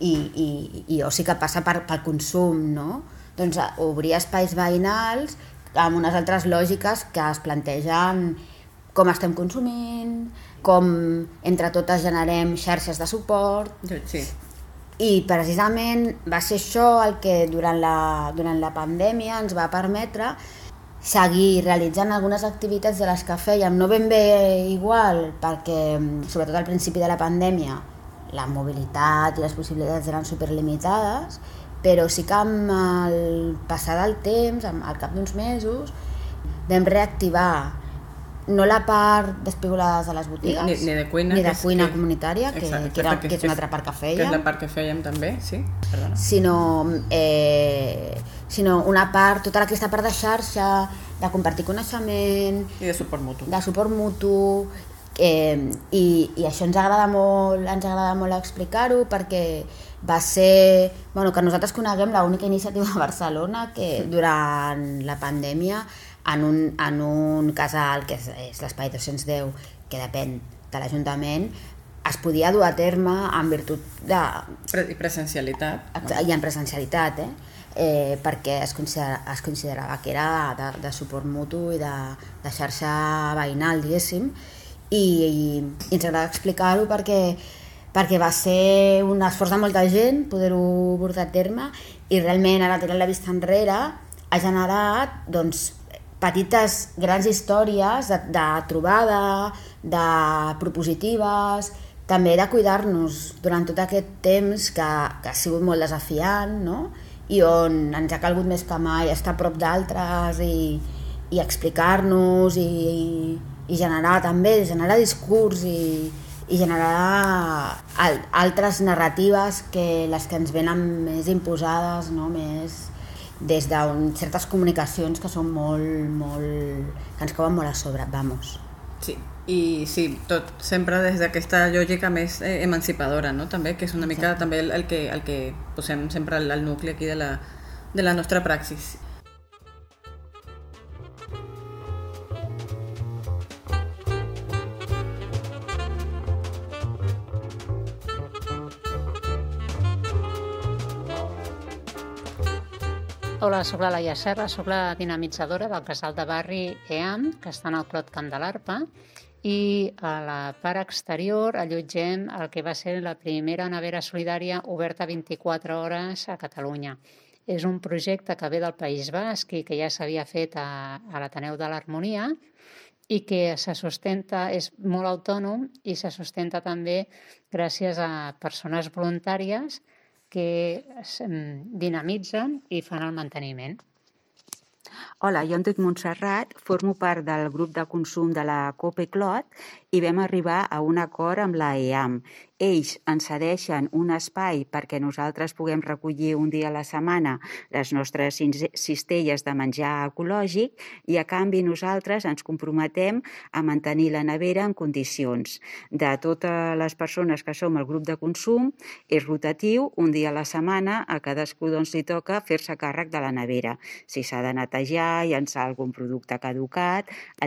i oci que passa pel consum, no? Doncs obrir espais veïnals amb unes altres lògiques que es plantegen com estem consumint, com entre totes generem xarxes de suport. Sí. I precisament va ser això el que durant la pandèmia ens va permetre seguir realitzant algunes activitats de les que fèiem, no ben bé igual, perquè sobretot al principi de la pandèmia la mobilitat i les possibilitats eren superlimitades, però sí que amb el passar del temps, al cap d'uns mesos, vam reactivar no la part d'espigolades a les botigues, ni de cuina, ni de cuina comunitària, que és una altra part que fèiem. Que és la part que fèiem també, sí. Perdona. Sinó una part, tota aquesta part de xarxa, de compartir coneixement... I de suport mutu. De suport mutu, i això ens agrada molt explicar-ho, perquè va ser que nosaltres coneguem l'única iniciativa a Barcelona que durant la pandèmia en un casal que és l'Espai 210, que depèn de l'Ajuntament, es podia dur a terme en virtut de... I presencialitat. I en presencialitat, perquè es considerava que era de suport mutu i de xarxa veïnal, diguéssim, i ens agrada explicar-ho perquè va ser un esforç de molta gent poder-ho portar a terme, i realment, ara tirant la vista enrere, ha generat petites, grans històries de trobada, de propositives, també de cuidar-nos durant tot aquest temps que ha sigut molt desafiant, no? I on ens ha calgut més que mai estar a prop d'altres i explicar-nos i generar discurs i generar altres narratives que les que ens venen més imposades, no? Més des de certes comunicacions que són que ens cauen molt a sobre, vamos. Sí, i sí, tot sempre des d'aquesta lògica més emancipadora, no? També, que és una mica també el que posem sempre al nucli aquí de la nostra praxis. Hola, soc la Laia Serra, soc la dinamitzadora del casal de barri EAM, que està en el Clot Camp de l'Arpa, i a la part exterior allotgem el que va ser la primera nevera solidària oberta 24 hores a Catalunya. És un projecte que ve del País Basc i que ja s'havia fet a l'Ateneu de l'Harmonia i que se sustenta, és molt autònom i se sustenta també gràcies a persones voluntàries que dinamitzen i fan el manteniment. Hola, jo em dic Montserrat, formo part del grup de consum de la Cope Clot i vam arribar a un acord amb la EAM. Ells ens cedeixen un espai perquè nosaltres puguem recollir un dia a la setmana les nostres cistelles de menjar ecològic i a canvi nosaltres ens comprometem a mantenir la nevera en condicions. De totes les persones que som al grup de consum és rotatiu, un dia a la setmana a cadascú li toca fer-se càrrec de la nevera, si s'ha de netejar, llançar algun producte caducat,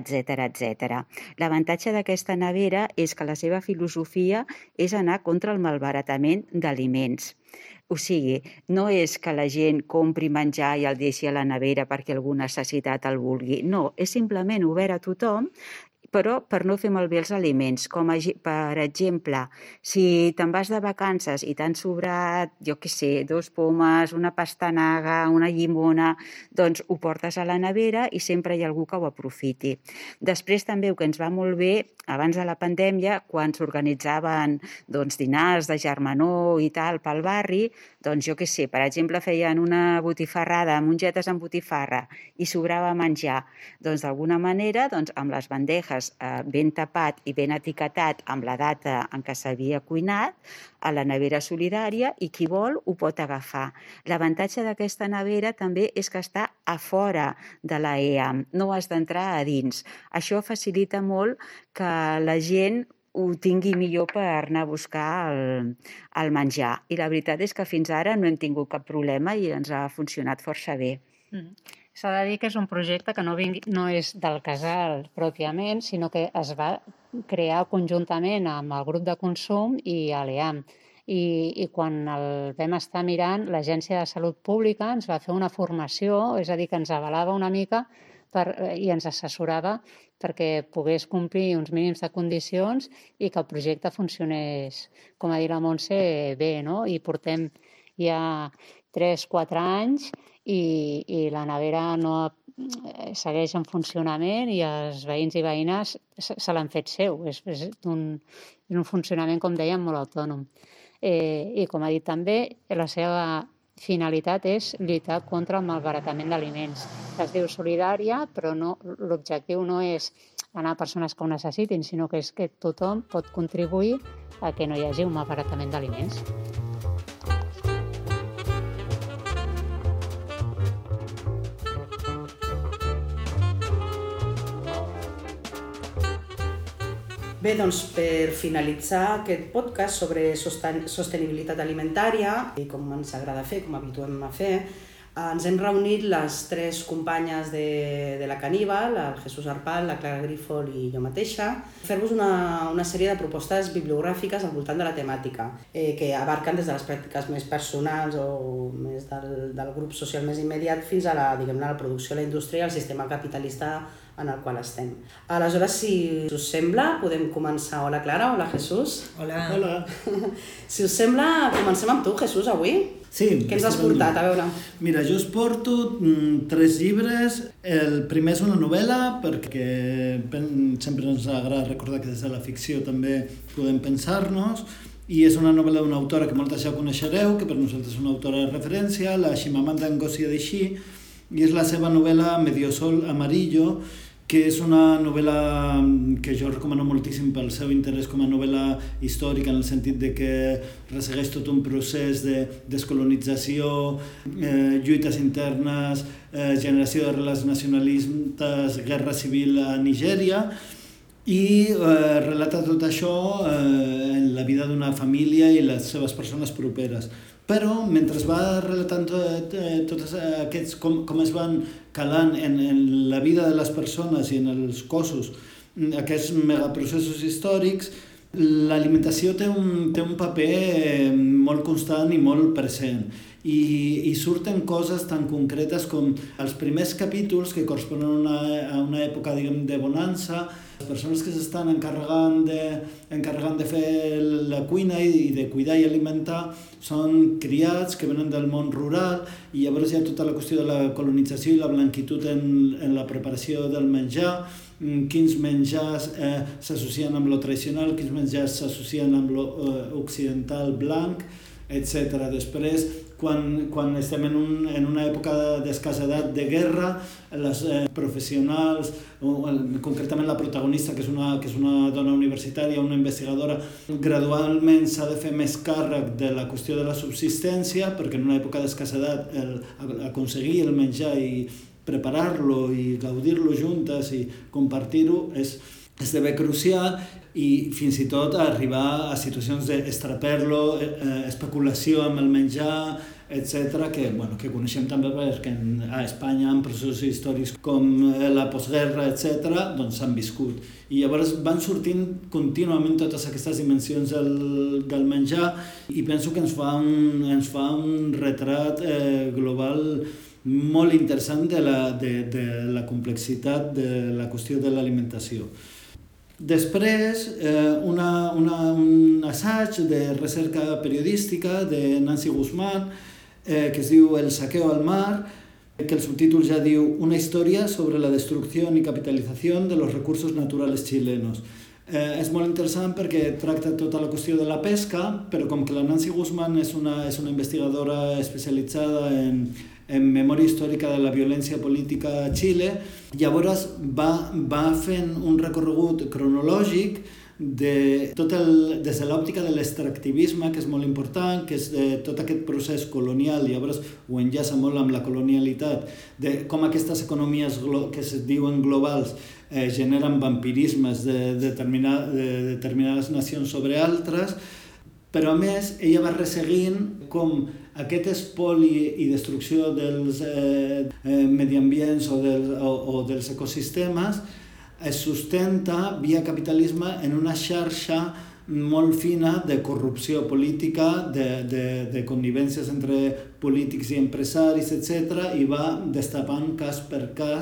etc. L'avantatge d'aquesta nevera és que la seva filosofia és anar contra el malbaratament d'aliments. O sigui, no és que la gent compri menjar i el deixi a la nevera perquè algú necessitat el vulgui. No, és simplement obert a tothom, però per no fer malbé els aliments. Com per exemple, si te'n vas de vacances i t'han sobrat, 2 pomes, una pastanaga, una llimona, doncs ho portes a la nevera i sempre hi ha algú que ho aprofiti. Després també el que ens va molt bé, abans de la pandèmia, quan s'organitzaven dinars de germanor i tal pel barri, doncs per exemple, feien una botifarrada, mongetes amb botifarra i sobrava menjar. Doncs d'alguna manera, amb les bandejes ben tapat i ben etiquetat amb la data en què s'havia cuinat, a la nevera solidària i qui vol ho pot agafar. L'avantatge d'aquesta nevera també és que està a fora de la EAM, no has d'entrar a dins. Això facilita molt que la gent ho tingui millor per anar a buscar el menjar. I la veritat és que fins ara no hem tingut cap problema i ens ha funcionat força bé. S'ha de dir que és un projecte que no és del casal pròpiament, sinó que es va crear conjuntament amb el grup de consum i l'EAM. I quan el vam estar mirant, l'Agència de Salut Pública ens va fer una formació, és a dir, que ens avalava una mica i ens assessorava perquè pogués complir uns mínims de condicions i que el projecte funcionés, com ha dit la Montse, bé, no? I portem ja 3-4 anys i la nevera segueix en funcionament i els veïns i veïnes se l'han fet seu. És un funcionament, com dèiem, molt autònom. I com ha dit també, la seva finalitat és lluitar contra el malbaratament d'aliments. Es diu solidària, però l'objectiu no és anar a persones que ho necessitin, sinó que és que tothom pot contribuir a que no hi hagi un malbaratament d'aliments. Bé, doncs per finalitzar aquest podcast sobre sostenibilitat alimentària, i com ens agrada fer, com habituem a fer, ens hem reunit les 3 companyes de la Caníbal, el Jesús Arpal, la Clara Grífol i jo mateixa, fer-vos una sèrie de propostes bibliogràfiques al voltant de la temàtica, que abarquen des de les pràctiques més personals o més del grup social més immediat fins a la producció, la indústria i el sistema capitalista en el qual estem. Aleshores, si us sembla, podem començar. Hola, Clara. Hola, Jesús. Hola. Hola. Si us sembla, comencem amb tu, Jesús, avui. Sí. Què ens has portat? A veure. Mira, jo us porto 3 llibres. El primer és una novel·la, perquè sempre ens agrada recordar que des de la ficció també podem pensar-nos, i és una novel·la d'una autora que moltes ja coneixereu, que per nosaltres és una autora de referència, la Chimamanda Ngozi Adichie, i és la seva novel·la Medio Sol Amarillo, que és una novel·la que jo recomano moltíssim pel seu interès com a novel·la històrica, en el sentit de que ressegueix tot un procés de descolonització, lluites internes, generació de relats nacionalistes, guerra civil a Nigèria, i relata tot això en la vida d'una família i les seves persones properes. Però mentre va relatant tots aquests, com es van calant en la vida de les persones i en els cossos, aquests megaprocessos històrics, l'alimentació té un paper molt constant i molt present. I surten coses tan concretes com els primers capítols que corresponen a una època, diguem, de bonança. Les persones que s'estan encarregant de fer la cuina i de cuidar i alimentar són criats que venen del món rural, i llavors hi ha tota la qüestió de la colonització i la blanquitud en la preparació del menjar, quins menjars s'associen amb lo tradicional, quins menjars s'associen amb lo occidental blanc, etc. Després, quan estem en una època d'escassedat de guerra, les professionals, concretament la protagonista, que és una dona universitària, una investigadora, gradualment s'ha de fer més càrrec de la qüestió de la subsistència, perquè en una època d'escassedat aconseguir el menjar i preparar-lo i gaudir-lo juntes i compartir-ho esdevé crucial, i fins i tot arribar a situacions d'extraper-lo, especulació amb el menjar, etc., que coneixem també perquè a Espanya, en processos històrics com la postguerra, etc., doncs s'han viscut. I llavors van sortint contínuament totes aquestes dimensions del menjar, i penso que ens fa un retrat global molt interessant de la complexitat de la qüestió de l'alimentació. Després, un assaig de recerca periodística de Nancy Guzmán, que es diu El saqueo al mar, que el subtítol ja diu Una història sobre la destrucció i capitalització de los recursos naturales chilenos. És molt interessant perquè tracta tota la qüestió de la pesca, però com que la Nancy Guzmán és una investigadora especialitzada en memòria històrica de la violència política a Xile, llavors va fent un recorregut cronològic des de l'òptica de l'extractivisme, que és molt important, que és tot aquest procés colonial, llavors ho enllaça molt amb la colonialitat, de com aquestes economies que es diuen globals generen vampirismes de determinades nacions sobre altres, però a més ella va resseguint com aquest espoli i destrucció dels mediambients o dels ecosistemes es sustenta via capitalisme en una xarxa molt fina de corrupció política, de connivències entre polítics i empresaris, etc., i va destapant cas per cas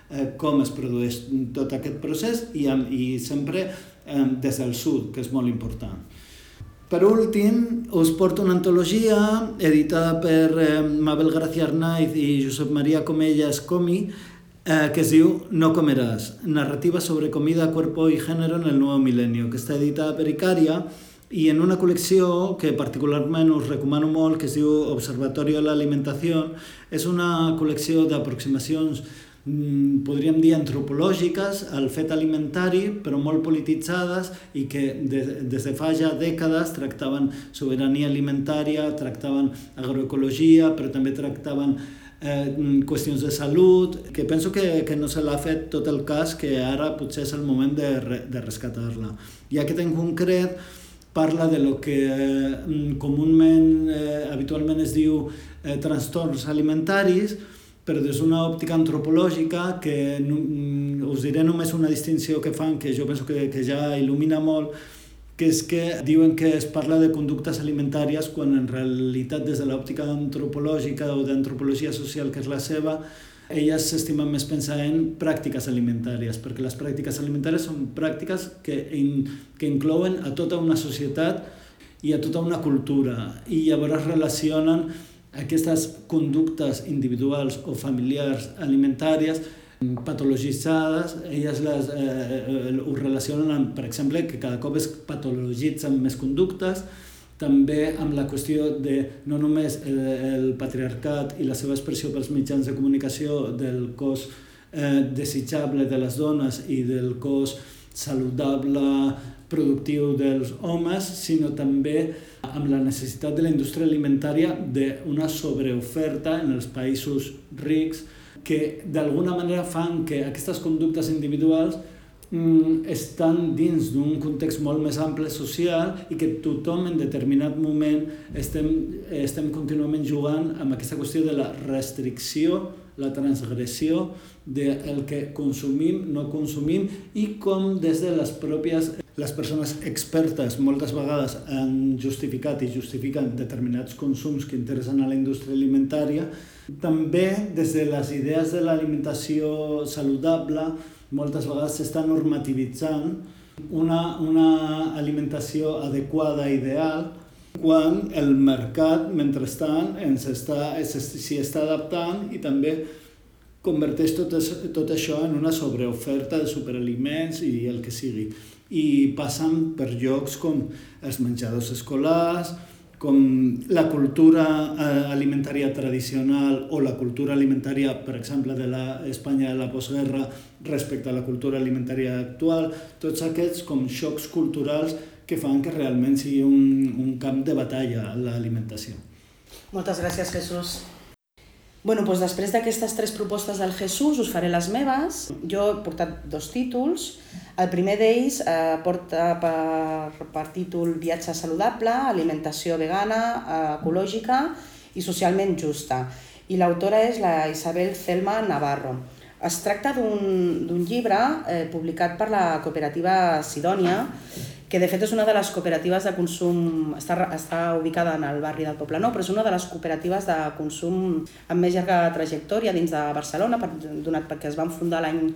com es produeix tot aquest procés i sempre des del sud, que és molt important. Per últim, us porto una antologia editada per Mabel García Arnaiz i Josep María Comellas Comi, que es diu No comerás, narrativa sobre comida, cuerpo y género en el nuevo milenio, que està editada per Icària i en una col·lecció que particularment us recomano molt, que es diu Observatorio de l'Alimentació. És una col·lecció d'aproximacions, podríem dir, antropològiques al fet alimentari, però molt polititzades i que des de fa ja dècades tractaven sobirania alimentària, tractaven agroecologia, però també tractaven qüestions de salut, que penso que no se l'ha fet tot el cas, que ara potser és el moment de rescatar-la. I aquest en concret parla de lo que comúment, habitualment es diu trastorns alimentaris, però des d'una òptica antropològica, que us diré només una distinció que fan, que jo penso que ja il·lumina molt, que és que diuen que es parla de conductes alimentàries quan en realitat des de l'òptica antropològica o d'antropologia social, que és la seva, elles s'estimen més pensar en pràctiques alimentàries, perquè les pràctiques alimentàries són pràctiques que inclouen a tota una societat i a tota una cultura, i llavors relacionen aquestes conductes individuals o familiars alimentàries patologitzades, elles ho relacionen amb, per exemple, que cada cop es patologitzen més conductes, també amb la qüestió de no només el patriarcat i la seva expressió pels mitjans de comunicació del cos desitjable de les dones i del cos saludable, productiu dels homes, sinó també amb la necessitat de la indústria alimentària d'una sobreoferta en els països rics que d'alguna manera fan que aquestes conductes individuals estan dins d'un context molt més ample social i que tothom en determinat moment estem contínuament jugant amb aquesta qüestió de la restricció, la transgressió del que consumim, no consumim, i com des de les persones expertes moltes vegades han justificat i justifiquen determinats consums que interessen a la indústria alimentària. També des de les idees de l'alimentació saludable moltes vegades s'està normativitzant una alimentació adequada, ideal, quan el mercat, mentrestant, s'hi està adaptant i també converteix tot això en una sobreoferta de superaliments i el que sigui. I passen per llocs com els menjadors escolars, com la cultura alimentària tradicional o la cultura alimentària, per exemple, de l'Espanya de la postguerra respecte a la cultura alimentària actual, tots aquests com xocs culturals que fan que realment sigui un camp de batalla l'alimentació. Moltes gràcies, Jesús. Doncs després d'aquestes 3 propostes del Jesús us faré les meves. Jo he portat 2 títols. El primer d'ells porta per títol Viatge saludable, alimentació vegana, ecològica i socialment justa. I l'autora és la Isabel Celma Navarro. Es tracta d'un llibre publicat per la cooperativa Sidònia, que de fet és una de les cooperatives de consum, està ubicada en el barri del Poblenou, però és una de les cooperatives de consum amb més llarga trajectòria dins de Barcelona, donat perquè es van fundar l'any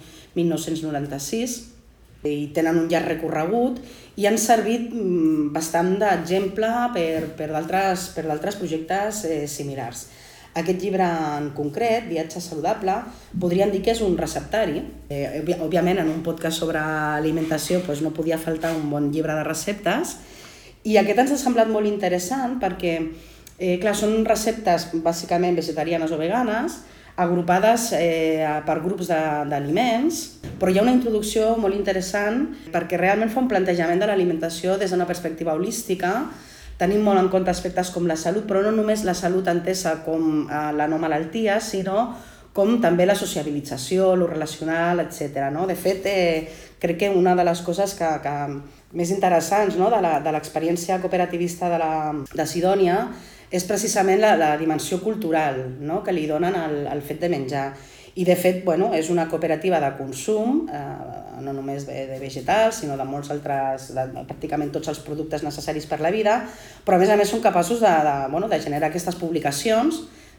1996 i tenen un llarg recorregut i han servit bastant d'exemple per d'altres projectes similars. Aquest llibre en concret, Viatge saludable, podríem dir que és un receptari. Òbviament, en un podcast sobre alimentació no podia faltar un bon llibre de receptes. I aquest ens ha semblat molt interessant perquè, clar, són receptes bàsicament vegetarianes o veganes, agrupades per grups d'aliments, però hi ha una introducció molt interessant perquè realment fa un plantejament de l'alimentació des d'una perspectiva holística. Tenim molt en compte aspectes com la salut, però no només la salut entesa com la no malaltia, sinó com també la sociabilització, lo relacional, etc. De fet, crec que una de les coses més interessants de l'experiència cooperativista de Sidònia és precisament la dimensió cultural que li donen al fet de menjar. I de fet, és una cooperativa de consum, no només de vegetals, sinó de molts altres, pràcticament tots els productes necessaris per la vida, però a més són capaços de generar aquestes publicacions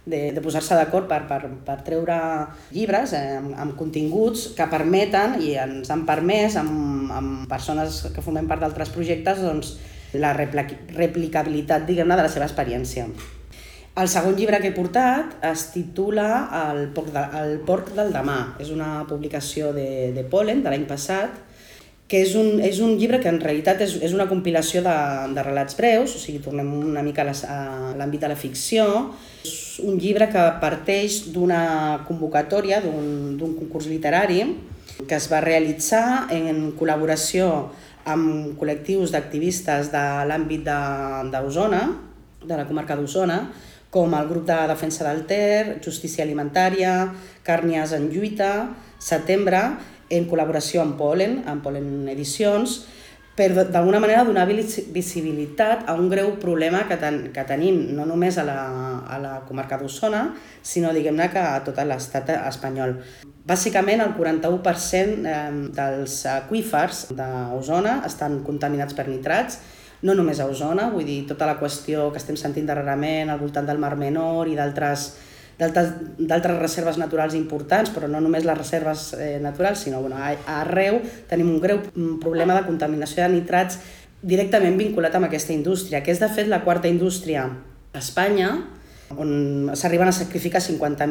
de posar-se d'acord per treure llibres amb continguts que permeten, i ens han permès, amb persones que formem part d'altres projectes, doncs, la replicabilitat, diguem-ne, de la seva experiència. El segon llibre que he portat es titula El porc del demà. És una publicació de Pollen, de l'any passat, que és un llibre que en realitat és una compilació de relats breus, o sigui, tornem una mica a l'àmbit de la ficció. És un llibre que parteix d'una convocatòria, d'un concurs literari, que es va realitzar en col·laboració amb col·lectius d'activistes de l'àmbit d'Osona, de la comarca d'Osona, com el grup de defensa del Ter, Justícia Alimentària, Càrnies en Lluita, Setembre, en col·laboració amb Pollen Edicions, per d'alguna manera donar visibilitat a un greu problema que tenim no només a la comarca d'Osona, sinó, diguem-ne, que a tot l'estat espanyol. Bàsicament, el 41% dels aqüífers d'Osona estan contaminats per nitrats, no només a Osona, vull dir, tota la qüestió que estem sentint darrerament al voltant del Mar Menor i d'altres reserves naturals importants, però no només les reserves naturals, sinó arreu tenim un greu problema de contaminació de nitrats directament vinculat amb aquesta indústria, que és de fet la quarta indústria a Espanya, on s'arriben a sacrificar 50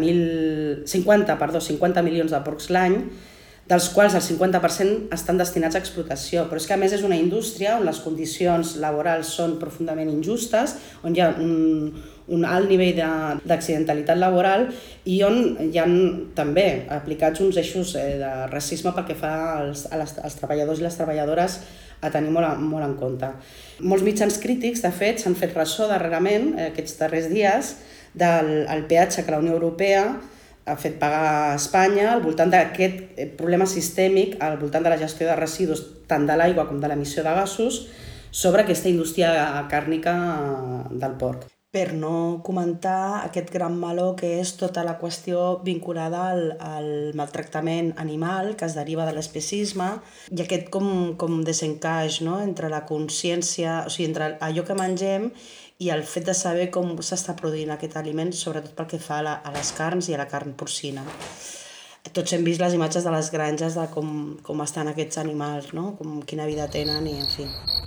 milions de porcs l'any, dels quals el 50% estan destinats a explotació. Però és que a més és una indústria on les condicions laborals són profundament injustes, on hi ha un alt nivell d'accidentalitat laboral i on hi ha també aplicats uns eixos de racisme pel que fa als treballadors i les treballadores a tenir molt en compte. Molts mitjans crítics, de fet, s'han fet ressò darrerament, aquests darrers dies, del peatge que la Unió Europea ha fet pagar a Espanya al voltant d'aquest problema sistèmic, al voltant de la gestió de residus, tant de l'aigua com de l'emissió de gasos, sobre aquesta indústria càrnica del porc. Per no comentar aquest gran meló que és tota la qüestió vinculada al maltractament animal que es deriva de l'especisme i aquest com desencaix, no?, entre la consciència, o sigui, entre allò que mengem i el fet de saber com s'està produint aquest aliment, sobretot pel que fa a les carns i a la carn porcina. Tots hem vist les imatges de les granges de com estan aquests animals, no?, quina vida tenen i, en fi.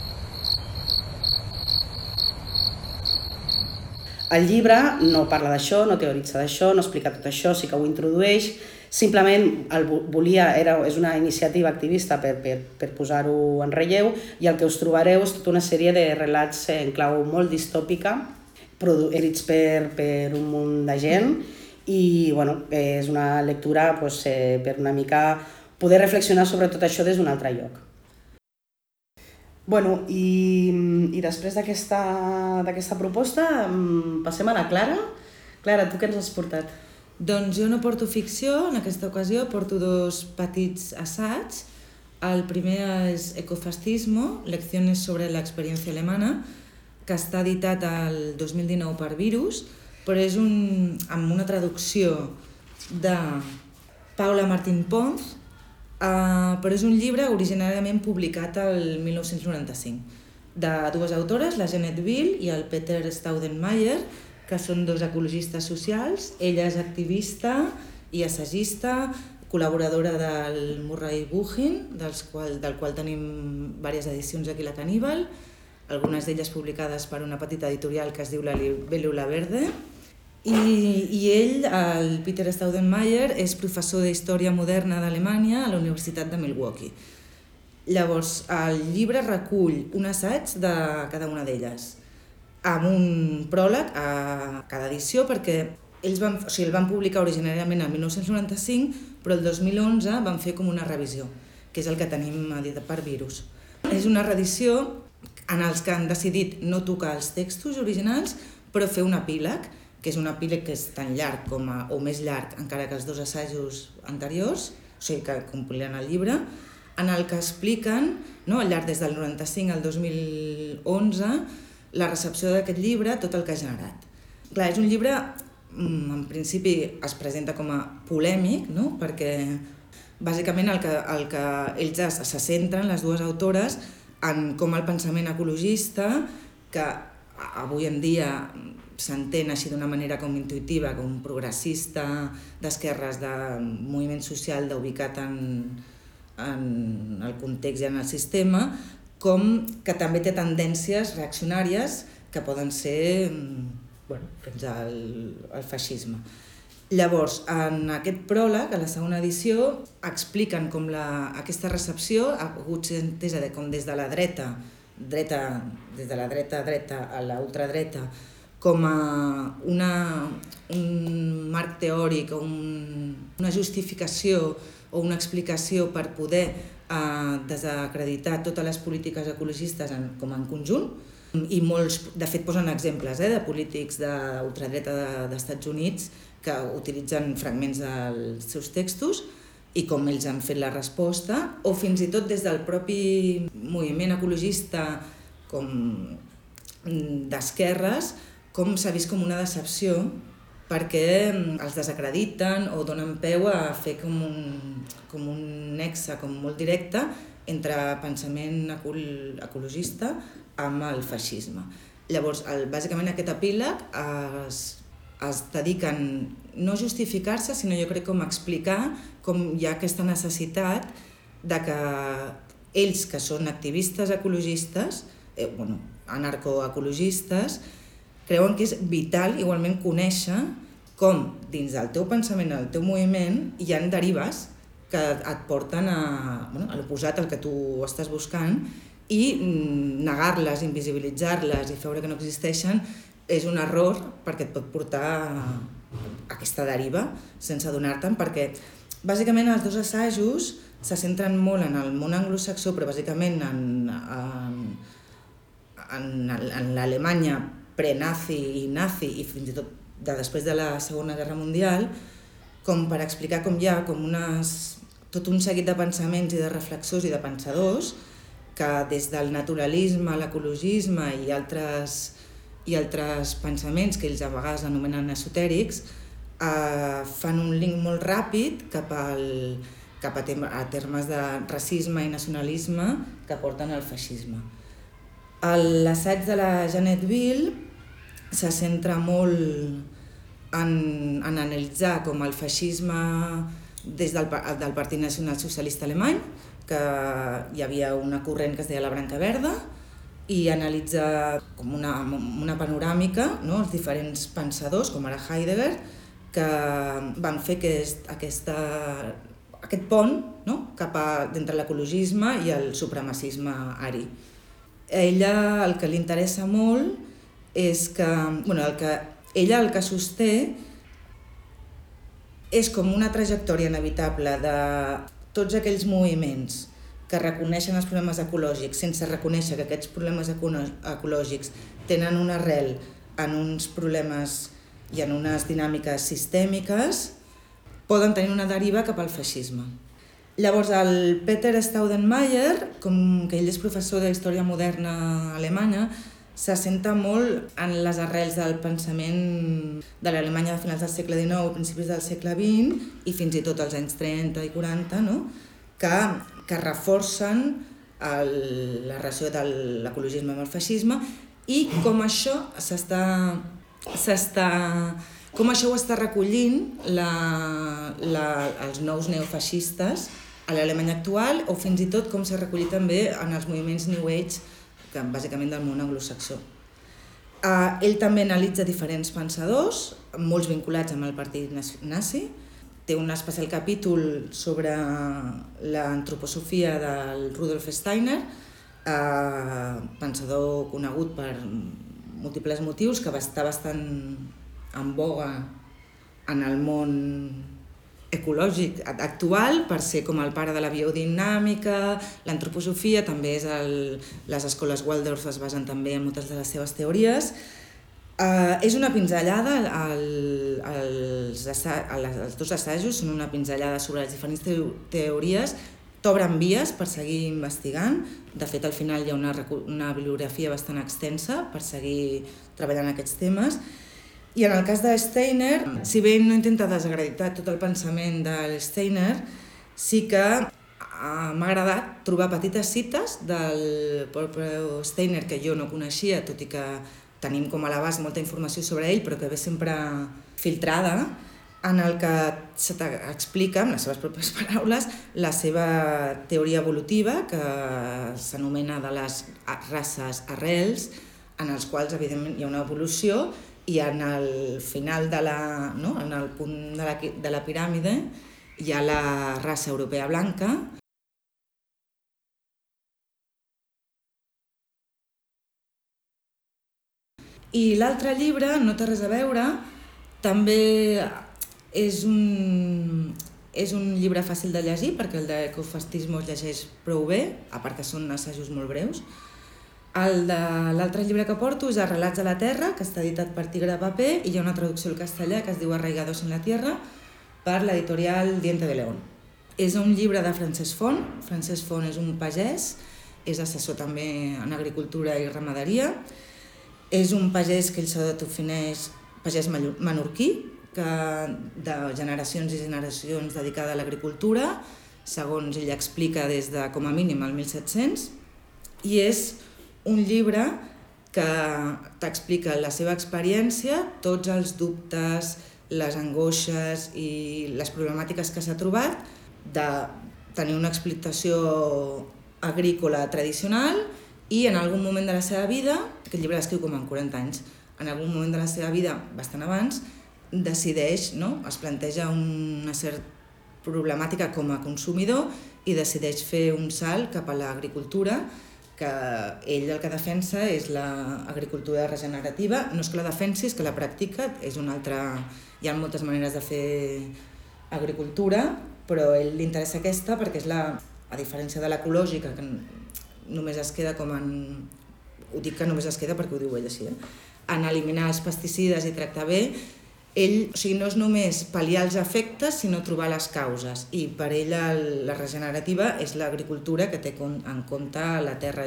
El llibre no parla d'això, no teoritza d'això, no explica tot això, sí que ho introdueix, simplement és una iniciativa activista per posar-ho en relleu i el que us trobareu és tota una sèrie de relats en clau molt distòpica, escrits per un munt de gent i és una lectura per una mica poder reflexionar sobre tot això des d'un altre lloc. I després d'aquesta proposta passem a la Clara. Clara, tu què ens has portat? Doncs jo no porto ficció, en aquesta ocasió porto dos petits assaigs. El primer és Ecofascismo, lecciones sobre la experiencia alemana, que està editat el 2019 per Virus, però és amb una traducció de Paula Martín Pons, però és un llibre originàriament publicat el 1995, de dues autores, la Jeanette Will i el Peter Staudenmayer, que són dos ecologistes socials. Ella és activista i assagista, col·laboradora del Murray Bookchin, del qual tenim diverses edicions aquí a la Caníbal, algunes d'elles publicades per una petita editorial que es diu La Libèl·lula Verde. I ell, el Peter Staudenmayer, és professor d'Història Moderna d'Alemanya a la Universitat de Milwaukee. Llavors, el llibre recull un assaig de cada una d'elles, amb un pròleg a cada edició, perquè el van publicar originàriament el 1995, però el 2011 van fer com una revisió, que és el que tenim editat per Virus. És una reedició en els que han decidit no tocar els textos originals, però fer un epíleg, que és un epíleg que és tan llarg o més llarg encara que els dos assajos anteriors, o sigui que compilen el llibre, en el que expliquen, al llarg des del 95 al 2011, la recepció d'aquest llibre, tot el que ha generat. Clar, és un llibre, en principi es presenta com a polèmic, perquè bàsicament el que ells se centren, les dues autores, en com el pensament ecologista, que avui en dia s'entén així d'una manera com intuïtiva, com progressista, d'esquerres, de moviment social, d'ubicat en el context i en el sistema, com que també té tendències reaccionàries que poden ser fins al feixisme. Llavors, en aquest pròleg, a la segona edició, expliquen com aquesta recepció ha pogut ser entesa com des de la dreta a la ultradreta, com a un marc teòric o una justificació o una explicació per poder desacreditar totes les polítiques ecologistes com en conjunt, i molts, de fet, posen exemples de polítics d'ultradreta d'Estats Units que utilitzen fragments dels seus textos i com ells han fet la resposta, o fins i tot des del propi moviment ecologista d'esquerres, com s'ha vist com una decepció perquè els desacrediten o donen peu a fer com un nexe molt directe entre pensament ecologista amb el feixisme. Llavors, bàsicament aquest epíleg es dediquen no a justificar-se, sinó jo crec com a explicar com hi ha aquesta necessitat de que ells, que són activistes ecologistes, anarcoecologistes, creuen que és vital igualment conèixer com dins del teu pensament, del teu moviment, hi ha derives que et porten a l'oposat al que tu estàs buscant, i negar-les, invisibilitzar-les i veure que no existeixen és un error perquè et pot portar a aquesta deriva sense adonar-te'n, perquè bàsicament els dos assajos se centren molt en el món anglosaxó, però bàsicament en l'Alemanya pre-nazi i nazi i fins i tot després de la Segona Guerra Mundial, com per explicar com hi ha tot un seguit de pensaments i de reflexors i de pensadors que des del naturalisme, l'ecologisme i altres pensaments que ells a vegades anomenen esotèrics fan un link molt ràpid cap a termes de racisme i nacionalisme que porten al feixisme. L'assaig de la Janet Bill se centra molt en analitzar com el feixisme des del Partit Nacional Socialista Alemany, que hi havia una corrent que es deia la Branca Verda, i analitza com una panoràmica, els diferents pensadors, com ara Heidegger, que van fer aquest pont entre l'ecologisme i el supremacisme ari. A ella el que li interessa molt és que ella el que sosté és com una trajectòria inevitable de tots aquells moviments que reconeixen els problemes ecològics sense reconèixer que aquests problemes ecològics tenen una arrel en uns problemes i en unes dinàmiques sistèmiques, poden tenir una deriva cap al feixisme. Llavors, el Peter Staudenmayer, com que ell és professor de història moderna alemanya, s'assenta molt en les arrels del pensament de l'Alemanya de finals del segle XIX, principis del segle XX i fins i tot als anys 30 i 40, que reforcen la relació de l'ecologisme amb el feixisme i com això ho està recollint els nous neofeixistes a l'Alemanya actual, o fins i tot com s'ha recollit també en els moviments New Age, bàsicament del món anglosaxó. Ell també analitza diferents pensadors, molts vinculats amb el partit nazi. Té un especial capítol sobre l'antroposofia del Rudolf Steiner, pensador conegut per múltiples motius, que va estar bastant en boga en el món ecològic actual per ser com el pare de la biodinàmica, l'antroposofia, també les escoles Waldorf es basen també en moltes de les seves teories. És una pinzellada, els dos assajos són una pinzellada sobre les diferents teories, t'obren vies per seguir investigant. De fet, al final hi ha una bibliografia bastant extensa per seguir treballant aquests temes. I en el cas de Steiner, si bé no intenta desacreditar tot el pensament de Steiner, sí que m'ha agradat trobar petites cites del propi Steiner que jo no coneixia, tot i que tenim com a l'abast molta informació sobre ell, però que ve sempre filtrada, en el que se t'explica, amb les seves pròpies paraules, la seva teoria evolutiva, que s'anomena de les races arrels, en els quals, evidentment, hi ha una evolució, i en el final en el punt de la piràmide, hi ha la raça europea blanca. I l'altre llibre, no té res a veure, també és un llibre fàcil de llegir, perquè el d'Ecofascismo es llegeix prou bé, a part que són assajos molt breus. L'altre llibre que porto és Relats de la Terra, que està editat per Tigre Paper, i hi ha una traducció al castellà que es diu Arraigados en la Tierra, per l'editorial Diente de León. És un llibre de Francesc Font. Francesc Font és un pagès, és assessor també en agricultura i ramaderia. És un pagès que ell s'autodefineix pagès menorquí, que de generacions i generacions dedicada a l'agricultura, segons ell explica des de com a mínim el 1700, i és un llibre que t'explica la seva experiència, tots els dubtes, les angoixes i les problemàtiques que s'ha trobat de tenir una explotació agrícola tradicional i en algun moment de la seva vida, aquest llibre l'escriu com en 40 anys, en algun moment de la seva vida, bastant abans, decideix, es planteja una certa problemàtica com a consumidor i decideix fer un salt cap a l'agricultura, que ell el que defensa és l'agricultura regenerativa. No és que la defensi, és que la practica, és una altra... Hi ha moltes maneres de fer agricultura, però a ell li interessa aquesta perquè és a diferència de l'ecològica, que només es queda com en... Ho dic que només es queda perquè ho diu ell així, en eliminar els pesticides i tractar bé, ell, no és només pal·liar els efectes, sinó trobar les causes. I per ell la regenerativa és l'agricultura que té en compte la terra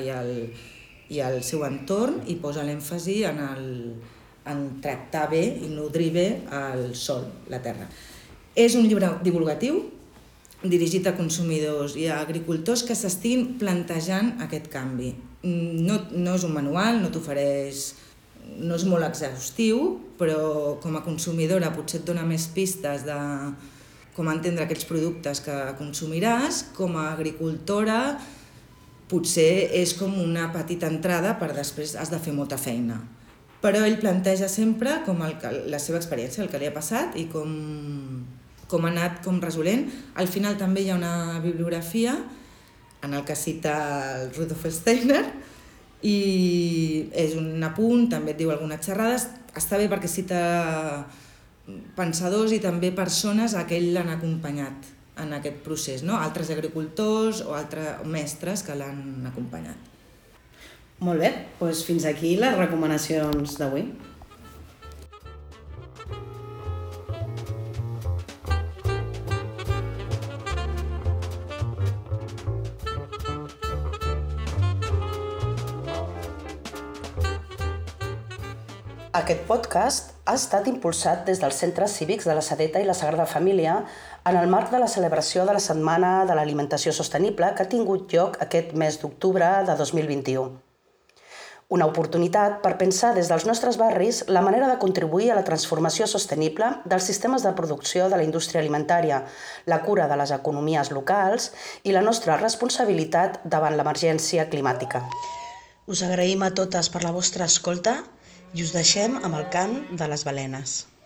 i el seu entorn i posa l'èmfasi en tractar bé i nodrir bé el sol, la terra. És un llibre divulgatiu dirigit a consumidors i a agricultors que s'estiguin plantejant aquest canvi. No és un manual, no t'ofereix... No és molt exhaustiu, però com a consumidora potser et dona més pistes de com entendre aquests productes que consumiràs. Com a agricultora potser és com una petita entrada per després has de fer molta feina. Però ell planteja sempre com la seva experiència, el que li ha passat i com ha anat resolent. Al final també hi ha una bibliografia en el que cita el Rudolf Steiner, i és un apunt, també et diu algunes xerrades. Està bé perquè cita pensadors i també persones a què ell l'han acompanyat en aquest procés, altres agricultors o altres mestres que l'han acompanyat. Molt bé, doncs fins aquí les recomanacions d'avui. Aquest podcast ha estat impulsat des dels centres cívics de la Sedeta i la Sagrada Família en el marc de la celebració de la Setmana de l'Alimentació Sostenible que ha tingut lloc aquest mes d'octubre de 2021. Una oportunitat per pensar des dels nostres barris la manera de contribuir a la transformació sostenible dels sistemes de producció de la indústria alimentària, la cura de les economies locals i la nostra responsabilitat davant l'emergència climàtica. Us agraïm a totes per la vostra escolta i us deixem amb el cant de les balenes.